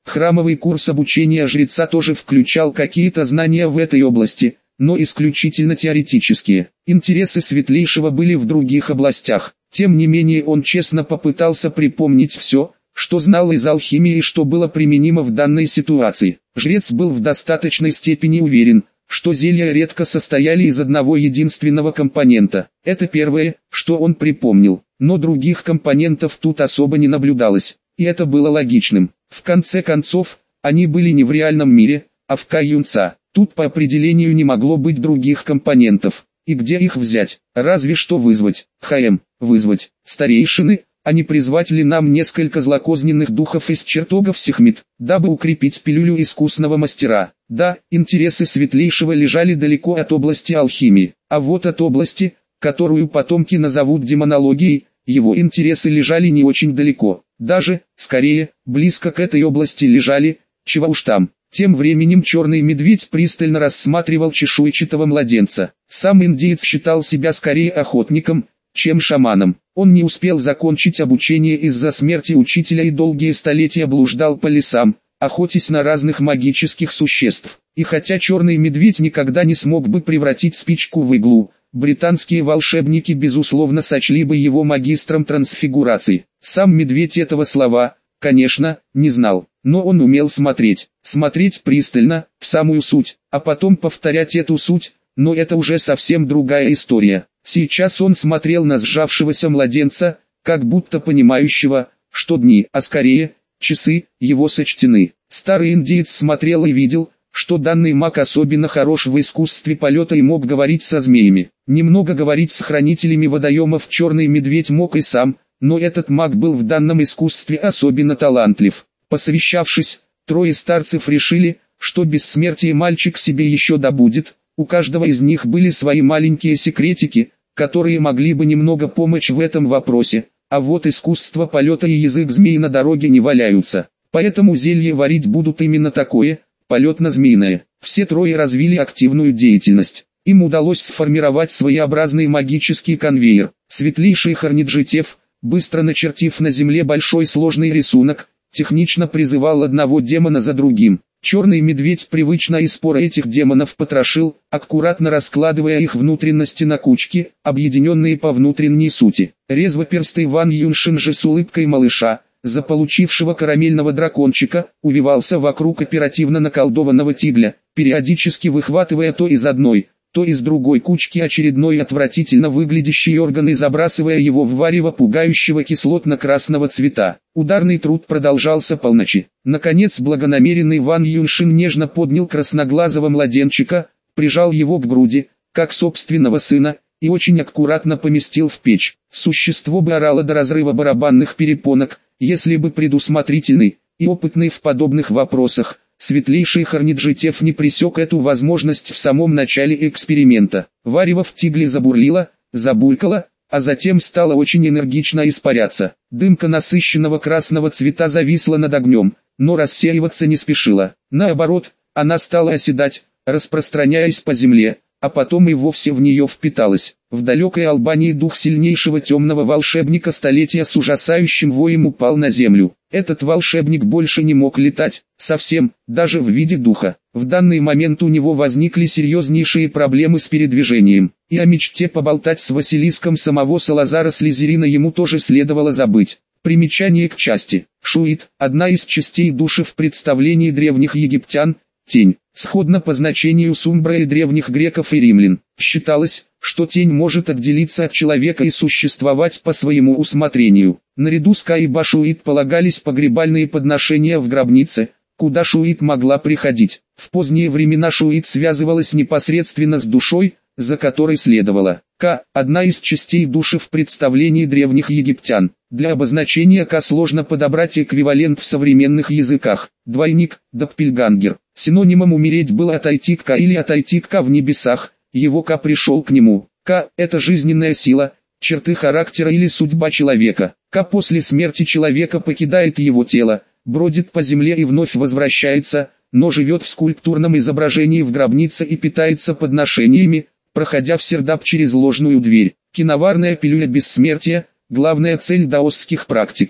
Храмовый курс обучения жреца тоже включал какие-то знания в этой области, но исключительно теоретические. Интересы Светлейшего были в других областях. Тем не менее он честно попытался припомнить все, что знал из алхимии и что было применимо в данной ситуации. Жрец был в достаточной степени уверен, что зелья редко состояли из одного единственного компонента. Это первое, что он припомнил, но других компонентов тут особо не наблюдалось, и это было логичным. В конце концов, они были не в реальном мире, а в Каюнца. Тут по определению не могло быть других компонентов. И где их взять? Разве что вызвать. ХМ, вызвать. Старейшины, а не призвать ли нам несколько злокозненных духов из чертогов Сехмет, дабы укрепить пилюлю искусного мастера? Да, интересы Светлейшего лежали далеко от области алхимии, а вот от области, которую потомки назовут демонологией, его интересы лежали не очень далеко. Даже, скорее, близко к этой области лежали, чего уж там. Тем временем черный медведь пристально рассматривал чешуйчатого младенца. Сам индеец считал себя скорее охотником, чем шаманом. Он не успел закончить обучение из-за смерти учителя и долгие столетия блуждал по лесам, охотясь на разных магических существ. И хотя черный медведь никогда не смог бы превратить спичку в иглу, британские волшебники безусловно сочли бы его магистром трансфигурации. Сам медведь этого слова, конечно, не знал, но он умел смотреть, смотреть пристально, в самую суть, а потом повторять эту суть, но это уже совсем другая история. Сейчас он смотрел на сжавшегося младенца, как будто понимающего, что дни, а скорее, часы, его сочтены. Старый индеец смотрел и видел, что данный маг особенно хорош в искусстве полета и мог говорить со змеями. Немного говорить с хранителями водоемов черный медведь мог и сам, но этот маг был в данном искусстве особенно талантлив. Посовещавшись, трое старцев решили, что бессмертие мальчик себе еще добудет. У каждого из них были свои маленькие секретики, которые могли бы немного помочь в этом вопросе, а вот искусство полета и язык змеи на дороге не валяются. Поэтому зелье варить будут именно такое, полетно-змеиное. Все трое развили активную деятельность. Им удалось сформировать своеобразный магический конвейер. Светлейший Харниджитев, быстро начертив на земле большой сложный рисунок, технично призывал одного демона за другим. Черный медведь привычно и споро этих демонов потрошил, аккуратно раскладывая их внутренности на кучки, объединенные по внутренней сути. Резвоперстый Ван Юншин же с улыбкой малыша, заполучившего карамельного дракончика, увивался вокруг оперативно наколдованного тигля, периодически выхватывая то из одной, то из другой кучки очередной отвратительно выглядящий орган и забрасывая его в варево пугающего кислотно-красного цвета. Ударный труд продолжался полночи. Наконец благонамеренный Ван Юншин нежно поднял красноглазого младенчика, прижал его к груди, как собственного сына, и очень аккуратно поместил в печь. Существо бы орало до разрыва барабанных перепонок, если бы предусмотрительный и опытный в подобных вопросах Светлейший Харниджитев не пресек эту возможность в самом начале эксперимента. Варево в тигле забурлило, забулькало, а затем стало очень энергично испаряться. Дымка насыщенного красного цвета зависла над огнем, но рассеиваться не спешила. Наоборот, она стала оседать, распространяясь по земле, а потом и вовсе в нее впиталась. В далекой Албании дух сильнейшего темного волшебника столетия с ужасающим воем упал на землю. Этот волшебник больше не мог летать, совсем, даже в виде духа. В данный момент у него возникли серьезнейшие проблемы с передвижением, и о мечте поболтать с Василиском самого Салазара Слизерина ему тоже следовало забыть. Примечание к части. Шуит, одна из частей души в представлении древних египтян, тень, сходна по значению с умброй древних греков и римлян. Считалось, что тень может отделиться от человека и существовать по своему усмотрению. Наряду с Ка и Ба Шуит полагались погребальные подношения в гробнице, куда Шуит могла приходить. В поздние времена Шуит связывалась непосредственно с душой, за которой следовала. Ка – одна из частей души в представлении древних египтян. Для обозначения Ка сложно подобрать эквивалент в современных языках. Двойник, доппельгангер. Синонимом умереть было отойти к Ка или отойти к Ка в небесах, его Ка пришел к нему. Ка – это жизненная сила, черты характера или судьба человека. Ка после смерти человека покидает его тело, бродит по земле и вновь возвращается, но живет в скульптурном изображении в гробнице и питается подношениями, проходя в сердап через ложную дверь. Киноварная пилюля бессмертия – главная цель даосских практиков.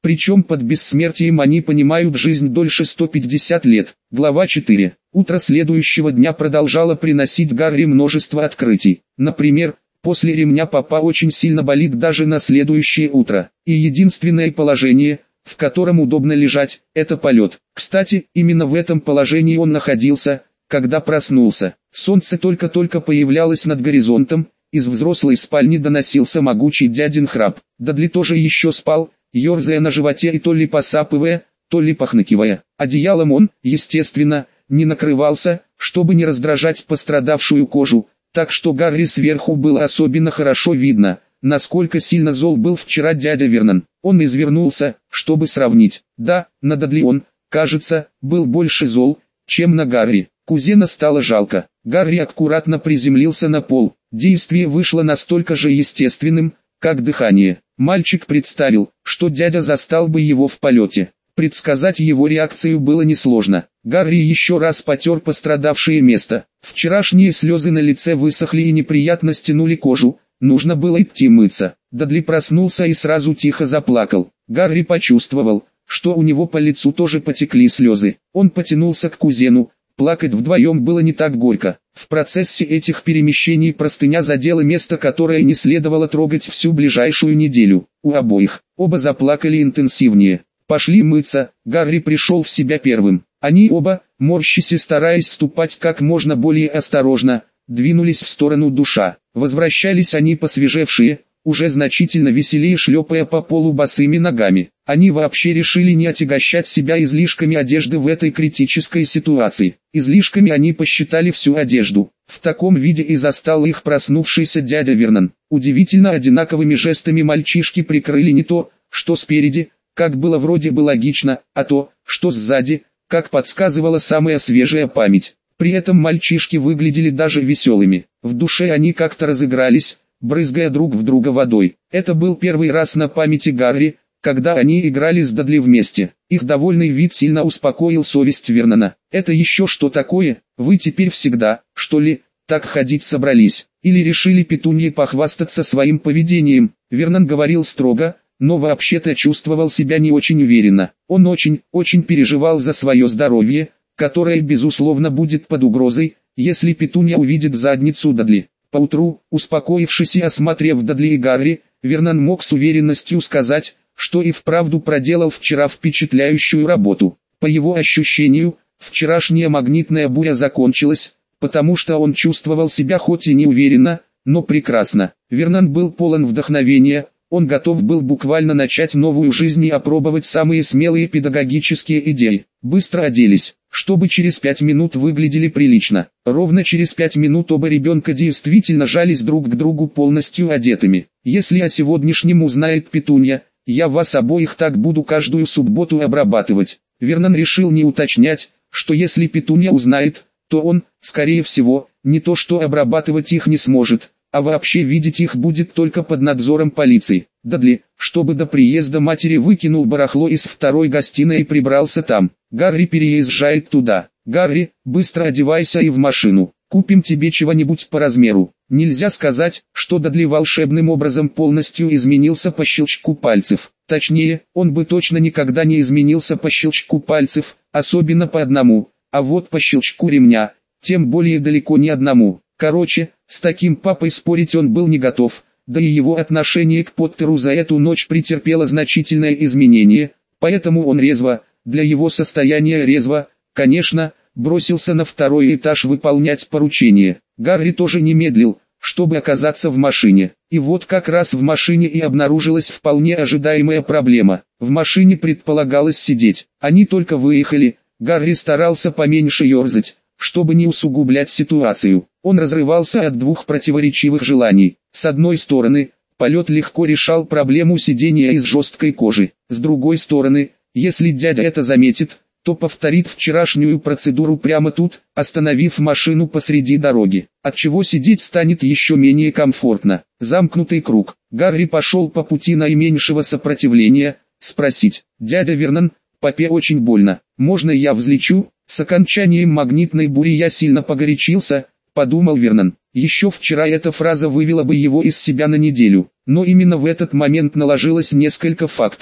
Причем под бессмертием они понимают жизнь дольше сто пятьдесят лет. Глава четыре. Утро следующего дня продолжало приносить Гарри множество открытий. Например, после ремня попа очень сильно болит даже на следующее утро. И единственное положение, в котором удобно лежать, это полет. Кстати, именно в этом положении он находился, когда проснулся. Солнце только-только появлялось над горизонтом, из взрослой спальни доносился могучий дядин храп. Дадли тоже еще спал, ерзая на животе и то ли посапывая, то ли похныкивая. Одеялом он, естественно, не накрывался, чтобы не раздражать пострадавшую кожу, так что Гарри сверху было особенно хорошо видно, насколько сильно зол был вчера дядя Вернон. Он извернулся, чтобы сравнить. Да, на Дадли он, кажется, был больше зол, чем на Гарри. Кузена стало жалко. Гарри аккуратно приземлился на пол. Действие вышло настолько же естественным, как дыхание. Мальчик представил, что дядя застал бы его в полете. Предсказать его реакцию было несложно. Гарри еще раз потер пострадавшее место. Вчерашние слезы на лице высохли и неприятно стянули кожу. Нужно было идти мыться. Дадли проснулся и сразу тихо заплакал. Гарри почувствовал, что у него по лицу тоже потекли слезы. Он потянулся к кузену. Плакать вдвоем было не так горько. В процессе этих перемещений простыня задела место, которое не следовало трогать всю ближайшую неделю. У обоих. Оба заплакали интенсивнее. Пошли мыться. Гарри пришел в себя первым. Они оба, морщась и стараясь ступать как можно более осторожно, двинулись в сторону душа. Возвращались они посвежевшие, уже значительно веселее шлепая по полу босыми ногами. Они вообще решили не отягощать себя излишками одежды в этой критической ситуации. Излишками они посчитали всю одежду. В таком виде и застал их проснувшийся дядя Вернон. Удивительно одинаковыми жестами мальчишки прикрыли не то, что спереди, как было вроде бы логично, а то, что сзади, как подсказывала самая свежая память. При этом мальчишки выглядели даже веселыми. В душе они как-то разыгрались, брызгая друг в друга водой. Это был первый раз на памяти Гарри, когда они играли с Дадли вместе. Их довольный вид сильно успокоил совесть Вернона. «Это еще что такое? Вы теперь всегда, что ли, так ходить собрались? Или решили петунье похвастаться своим поведением?» Вернон говорил строго, но вообще-то чувствовал себя не очень уверенно. Он очень, очень переживал за свое здоровье, которое безусловно будет под угрозой, если петунья увидит задницу Дадли. Поутру, успокоившись и осмотрев Дадли и Гарри, Вернон мог с уверенностью сказать, что и вправду проделал вчера впечатляющую работу. По его ощущению, вчерашняя магнитная буря закончилась, потому что он чувствовал себя хоть и неуверенно, но прекрасно. Вернон был полон вдохновения, он готов был буквально начать новую жизнь и опробовать самые смелые педагогические идеи. Быстро оделись, чтобы через пять минут выглядели прилично. Ровно через пять минут оба ребенка действительно жались друг к другу полностью одетыми. «Если о сегодняшнем узнает петунья, я вас обоих так буду каждую субботу обрабатывать». Вернон решил не уточнять, что если петунья узнает, то он, скорее всего, не то что обрабатывать их не сможет, а вообще видеть их будет только под надзором полиции. Дадли, чтобы до приезда матери выкинул барахло из второй гостиной и прибрался там. Гарри переезжает туда. «Гарри, быстро одевайся и в машину. Купим тебе чего-нибудь по размеру». Нельзя сказать, что Дадли волшебным образом полностью изменился по щелчку пальцев. Точнее, он бы точно никогда не изменился по щелчку пальцев, особенно по одному, а вот по щелчку ремня, тем более далеко не одному. Короче, с таким папой спорить он был не готов, да и его отношение к Поттеру за эту ночь претерпело значительное изменение, поэтому он резво, для его состояния резво, конечно, бросился на второй этаж выполнять поручение. Гарри тоже не медлил, чтобы оказаться в машине. И вот как раз в машине и обнаружилась вполне ожидаемая проблема. В машине предполагалось сидеть. Они только выехали, Гарри старался поменьше ерзать, чтобы не усугублять ситуацию. Он разрывался от двух противоречивых желаний. С одной стороны, полет легко решал проблему сидения из жесткой кожи. С другой стороны, если дядя это заметит, то повторит вчерашнюю процедуру прямо тут, остановив машину посреди дороги, отчего сидеть станет еще менее комфортно. Замкнутый круг. Гарри пошел по пути наименьшего сопротивления, спросить: «Дядя Вернон, папе очень больно, можно я взлечу?» С окончанием магнитной бури я сильно погорячился, подумал Вернон. Еще вчера эта фраза вывела бы его из себя на неделю, но именно в этот момент наложилось несколько факторов.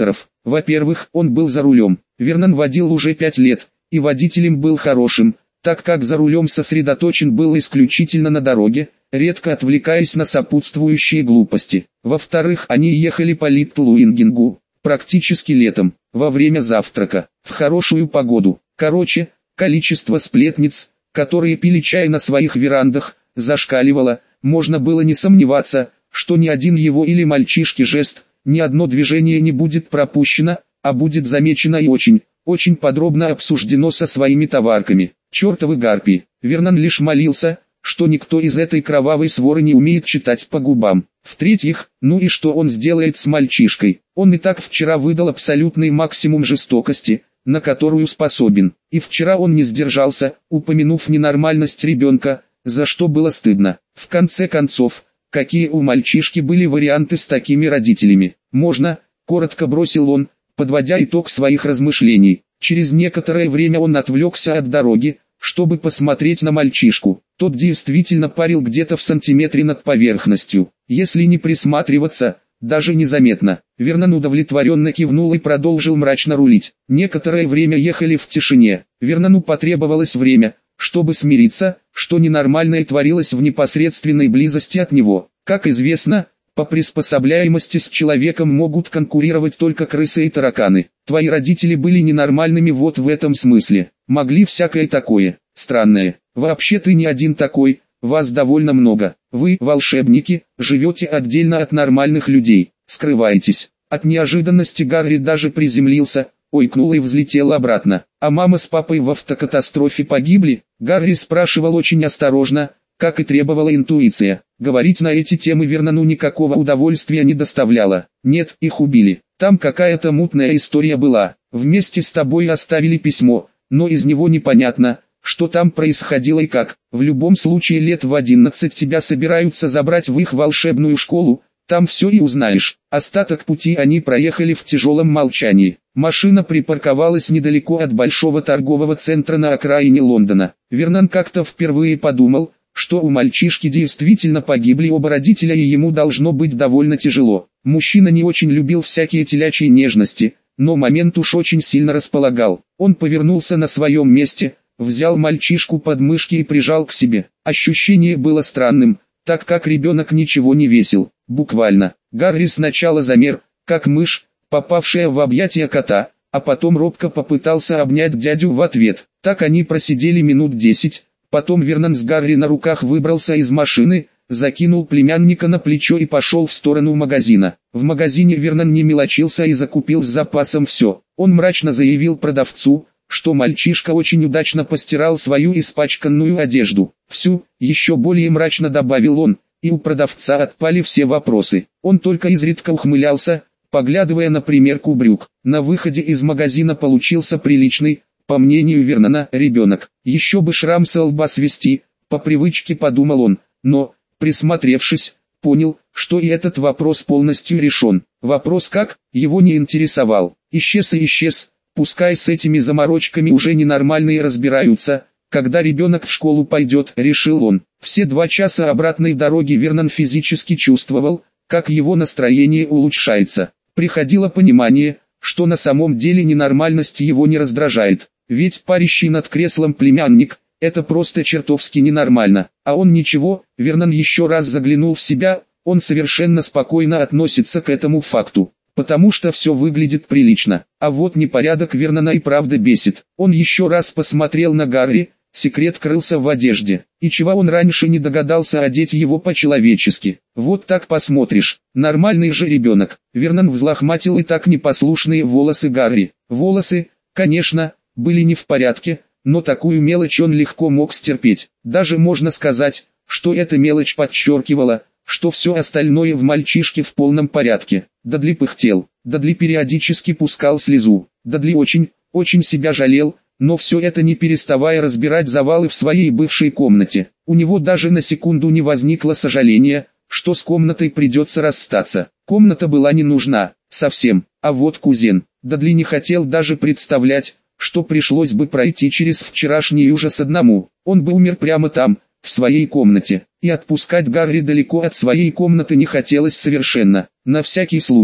Во-первых, он был за рулем. Вернон водил уже пять лет, и водителем был хорошим, так как за рулем сосредоточен был исключительно на дороге, редко отвлекаясь на сопутствующие глупости. Во-вторых, они ехали по Литл-Уингингу, практически летом, во время завтрака, в хорошую погоду. Короче, количество сплетниц, которые пили чай на своих верандах, зашкаливало. Можно было не сомневаться, что ни один его или мальчишки жест, ни одно движение не будет пропущено, а будет замечено и очень, очень подробно обсуждено со своими товарками. Чертовы гарпии. Вернон лишь молился, что никто из этой кровавой своры не умеет читать по губам. В-третьих, ну и что он сделает с мальчишкой? Он и так вчера выдал абсолютный максимум жестокости, на которую способен. И вчера он не сдержался, упомянув ненормальность ребенка, за что было стыдно. В конце концов, какие у мальчишки были варианты с такими родителями? Можно, коротко бросил он, подводя итог своих размышлений. Через некоторое время он отвлекся от дороги, чтобы посмотреть на мальчишку. Тот действительно парил где-то в сантиметре над поверхностью. Если не присматриваться, даже незаметно. Вернон удовлетворенно кивнул и продолжил мрачно рулить. Некоторое время ехали в тишине. Вернону потребовалось время, чтобы смириться, что ненормальное творилось в непосредственной близости от него. Как известно, по приспособляемости с человеком могут конкурировать только крысы и тараканы. Твои родители были ненормальными вот в этом смысле. Могли всякое такое, странное. Вообще ты не один такой, вас довольно много. Вы, волшебники, живете отдельно от нормальных людей, скрываетесь. От неожиданности Гарри даже приземлился, ойкнул и взлетел обратно. А мама с папой в автокатастрофе погибли? Гарри спрашивал очень осторожно, как и требовала интуиция. Говорить на эти темы Вернону никакого удовольствия не доставляло. Нет, их убили. Там какая-то мутная история была. Вместе с тобой оставили письмо, но из него непонятно, что там происходило и как. В любом случае лет в одиннадцать тебя собираются забрать в их волшебную школу, там все и узнаешь. Остаток пути они проехали в тяжелом молчании. Машина припарковалась недалеко от большого торгового центра на окраине Лондона. Вернон как-то впервые подумал, что у мальчишки действительно погибли оба родителя и ему должно быть довольно тяжело. Мужчина не очень любил всякие телячьи нежности, но момент уж очень сильно располагал. Он повернулся на своем месте, взял мальчишку под мышки и прижал к себе. Ощущение было странным, так как ребенок ничего не весил, буквально. Гарри сначала замер, как мышь, попавшая в объятия кота, а потом робко попытался обнять дядю в ответ. Так они просидели минут десять. Потом Вернон с Гарри на руках выбрался из машины, закинул племянника на плечо и пошел в сторону магазина. В магазине Вернон не мелочился и закупил с запасом все. Он мрачно заявил продавцу, что мальчишка очень удачно постирал свою испачканную одежду. Всю, еще более мрачно добавил он, и у продавца отпали все вопросы. Он только изредка ухмылялся, поглядывая на примерку брюк. На выходе из магазина получился приличный, по мнению Вернона, ребенок. Еще бы шрам со лба свести, по привычке подумал он, но, присмотревшись, понял, что и этот вопрос полностью решен. Вопрос как, его не интересовал. Исчез и исчез, пускай с этими заморочками уже ненормальные разбираются, когда ребенок в школу пойдет, решил он. Все два часа обратной дороги Вернон физически чувствовал, как его настроение улучшается. Приходило понимание, что на самом деле ненормальность его не раздражает. Ведь парящий над креслом племянник – это просто чертовски ненормально. А он ничего, Вернон еще раз заглянул в себя, он совершенно спокойно относится к этому факту. Потому что все выглядит прилично. А вот непорядок Вернона и правда бесит. Он еще раз посмотрел на Гарри, секрет крылся в одежде. И чего он раньше не догадался одеть его по-человечески. Вот так посмотришь, нормальный же ребенок. Вернон взлохматил и так непослушные волосы Гарри. Волосы, конечно, были не в порядке, но такую мелочь он легко мог стерпеть. Даже можно сказать, что эта мелочь подчеркивала, что все остальное в мальчишке в полном порядке. Дадли пыхтел, Дадли периодически пускал слезу, Дадли очень, очень себя жалел, но все это не переставая разбирать завалы в своей бывшей комнате. У него даже на секунду не возникло сожаления, что с комнатой придется расстаться. Комната была не нужна, совсем, а вот кузен. Дадли не хотел даже представлять, что пришлось бы пройти через вчерашний ужас одному. Он бы умер прямо там, в своей комнате, и отпускать Гарри далеко от своей комнаты не хотелось совершенно. На всякий случай,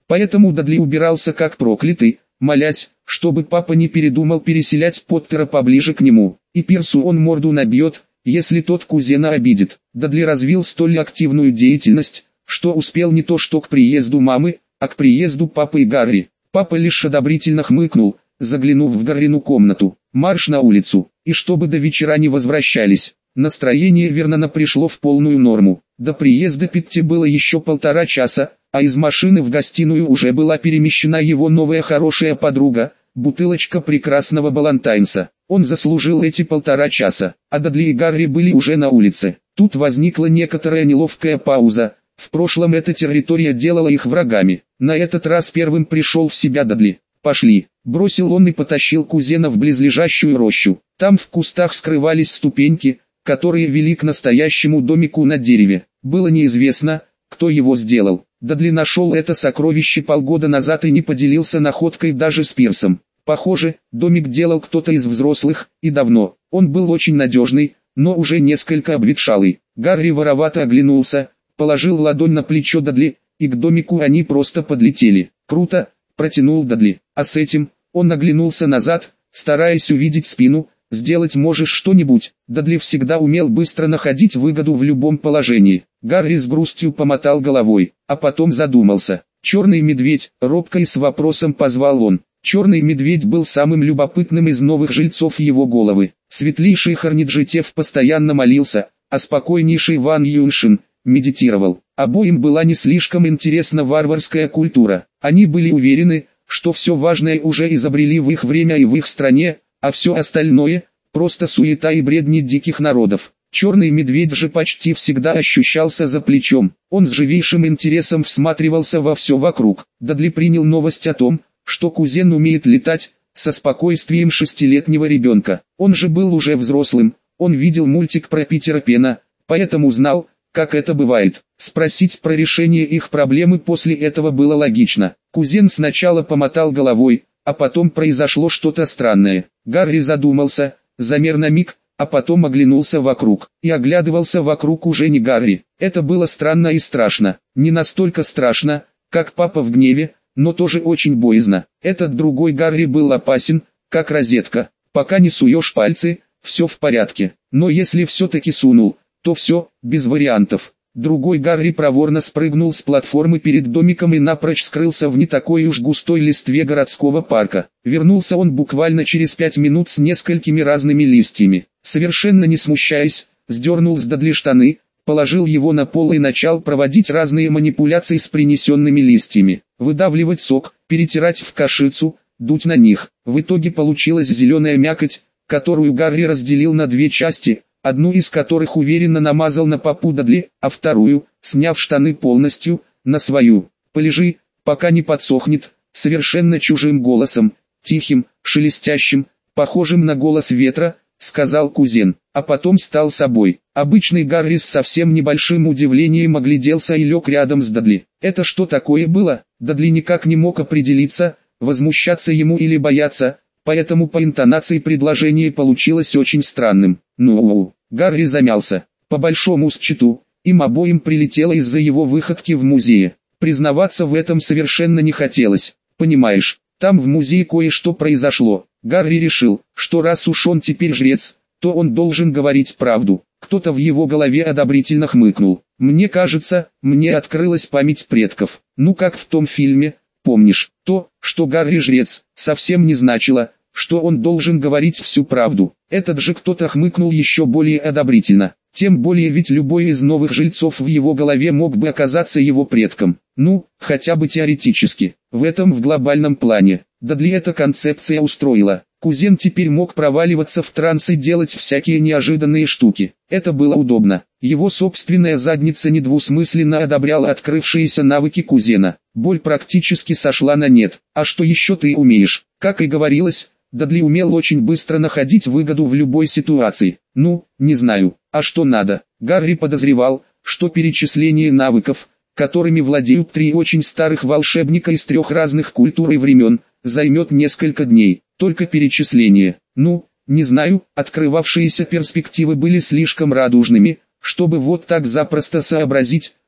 Поэтому Дадли убирался как проклятый, молясь, чтобы папа не передумал переселять Поттера поближе к нему, и Пирсу он морду набьет, если тот кузена обидит. Дадли развил столь активную деятельность, что успел не то что к приезду мамы, а к приезду папы и Гарри. Папа лишь одобрительно хмыкнул, заглянув в Гаррину комнату. Марш на улицу, и чтобы до вечера не возвращались. Настроение Вернона пришло в полную норму. До приезда Питти было еще полтора часа, а из машины в гостиную уже была перемещена его новая хорошая подруга, бутылочка прекрасного балантайнса. Он заслужил эти полтора часа, а Дадли и Гарри были уже на улице. Тут возникла некоторая неловкая пауза. В прошлом эта территория делала их врагами. На этот раз первым пришел в себя Дадли. «Пошли», — бросил он и потащил кузена в близлежащую рощу. Там в кустах скрывались ступеньки, которые вели к настоящему домику на дереве. Было неизвестно, кто его сделал. Дадли нашел это сокровище полгода назад и не поделился находкой даже с Пирсом. Похоже, домик делал кто-то из взрослых, и давно. Он был очень надежный, но уже несколько обветшалый. Гарри воровато оглянулся, положил ладонь на плечо Дадли, и к домику они просто подлетели. «Круто», — протянул Дадли. А с этим, он оглянулся назад, стараясь увидеть спину. «Сделать можешь что-нибудь?» Дадли всегда умел быстро находить выгоду в любом положении. Гарри с грустью помотал головой, а потом задумался. «Черный медведь», — робко и с вопросом позвал он. Черный медведь был самым любопытным из новых жильцов его головы. Светлейший Хорниджитев постоянно молился, а спокойнейший Ван Юншин медитировал. Обоим была не слишком интересна варварская культура. Они были уверены, что все важное уже изобрели в их время и в их стране, а все остальное – просто суета и бредни диких народов. Черный медведь же почти всегда ощущался за плечом. Он с живейшим интересом всматривался во все вокруг. Дадли принял новость о том, что кузен умеет летать, со спокойствием шестилетнего ребенка. Он же был уже взрослым, он видел мультик про Питера Пена, поэтому знал, как это бывает. Спросить про решение их проблемы после этого было логично. Кузен сначала помотал головой, а потом произошло что-то странное. Гарри задумался, замер на миг, а потом оглянулся вокруг. И оглядывался вокруг уже не Гарри. Это было странно и страшно. Не настолько страшно, как папа в гневе, но тоже очень боязно. Этот другой Гарри был опасен, как розетка. Пока не суешь пальцы, все в порядке. Но если все-таки сунул, то все, без вариантов. Другой Гарри проворно спрыгнул с платформы перед домиком и напрочь скрылся в не такой уж густой листве городского парка. Вернулся он буквально через пять минут с несколькими разными листьями. Совершенно не смущаясь, сдернул с Дадли штаны, положил его на пол и начал проводить разные манипуляции с принесенными листьями. Выдавливать сок, перетирать в кашицу, дуть на них. В итоге получилась зеленая мякоть, которую Гарри разделил на две части, одну из которых уверенно намазал на попу Дадли, а вторую, сняв штаны полностью, на свою. «Полежи, пока не подсохнет», совершенно чужим голосом, тихим, шелестящим, похожим на голос ветра, сказал кузен, а потом стал собой. Обычный Гарри с совсем небольшим удивлением огляделся и лег рядом с Дадли. Это что такое было? Дадли никак не мог определиться, возмущаться ему или бояться, поэтому по интонации предложение получилось очень странным. Ну, Гарри замялся. По большому счету, им обоим прилетело из-за его выходки в музее. Признаваться в этом совершенно не хотелось. Понимаешь, там в музее кое-что произошло. Гарри решил, что раз уж он теперь жрец, то он должен говорить правду. Кто-то в его голове одобрительно хмыкнул. Мне кажется, мне открылась память предков. Ну как в том фильме, помнишь, то, что Гарри жрец, совсем не значило, что он должен говорить всю правду. Этот же кто-то хмыкнул еще более одобрительно. Тем более ведь любой из новых жильцов в его голове мог бы оказаться его предком. Ну, хотя бы теоретически. В этом в глобальном плане. Дадли эта концепция устроила. Кузен теперь мог проваливаться в транс и делать всякие неожиданные штуки. Это было удобно. Его собственная задница недвусмысленно одобряла открывшиеся навыки кузена. Боль практически сошла на нет. А что еще ты умеешь? Как и говорилось, Дадли умел очень быстро находить выгоду в любой ситуации. Ну, не знаю, а что надо? Гарри подозревал, что перечисление навыков, которыми владеют три очень старых волшебника из трех разных культур и времен, займет несколько дней. Только перечисление. Ну, не знаю, открывавшиеся перспективы были слишком радужными, чтобы вот так запросто сообразить,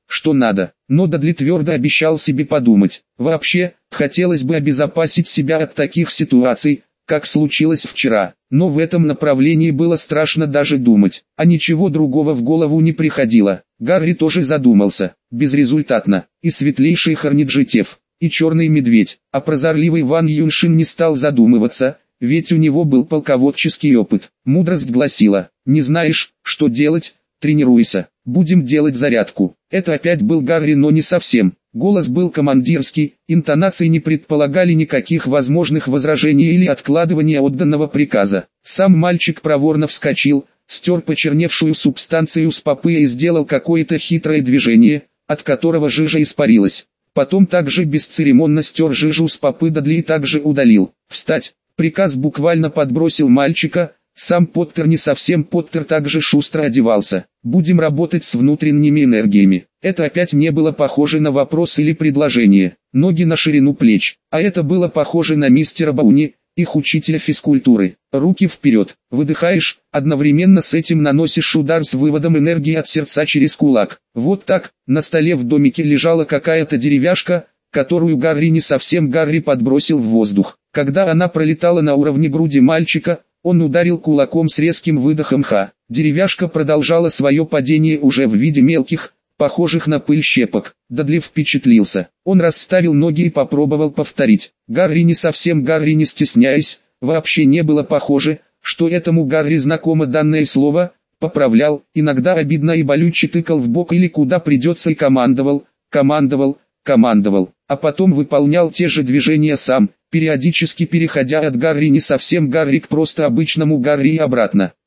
что надо, но Дадли твердо обещал себе подумать. Вообще, хотелось бы обезопасить себя от таких ситуаций, как случилось вчера, но в этом направлении было страшно даже думать, а ничего другого в голову не приходило. Гарри тоже задумался, безрезультатно, и светлейший Хорниджитев, и черный медведь, а прозорливый Ван Юншин не стал задумываться, ведь у него был полководческий опыт. Мудрость гласила: не знаешь, что делать, тренируйся, будем делать зарядку. Это опять был Гарри, но не совсем. Голос был командирский, интонации не предполагали никаких возможных возражений или откладывания отданного приказа. Сам мальчик проворно вскочил, стер почерневшую субстанцию с попы и сделал какое-то хитрое движение, от которого жижа испарилась. Потом также бесцеремонно стер жижу с попы Дадли и также удалил. «Встать!» Приказ буквально подбросил мальчика. Сам Поттер не совсем Поттер также шустро одевался. «Будем работать с внутренними энергиями». Это опять не было похоже на вопрос или предложение. Ноги на ширину плеч. А это было похоже на мистера Бауни, их учителя физкультуры. Руки вперед. Выдыхаешь, одновременно с этим наносишь удар с выводом энергии от сердца через кулак. Вот так. На столе в домике лежала какая-то деревяшка, которую Гарри не совсем Гарри подбросил в воздух. Когда она пролетала на уровне груди мальчика, он ударил кулаком с резким выдохом «ха». Деревяшка продолжала свое падение уже в виде мелких, похожих на пыль щепок. Дадли впечатлился. Он расставил ноги и попробовал повторить. Гарри не совсем Гарри, не стесняясь, вообще не было похоже, что этому Гарри знакомо данное слово, поправлял, иногда обидно и болюче тыкал в бок или куда придется и командовал, командовал, командовал, а потом выполнял те же движения сам, периодически переходя от Гарри не совсем Гарри к просто обычному Гарри и обратно.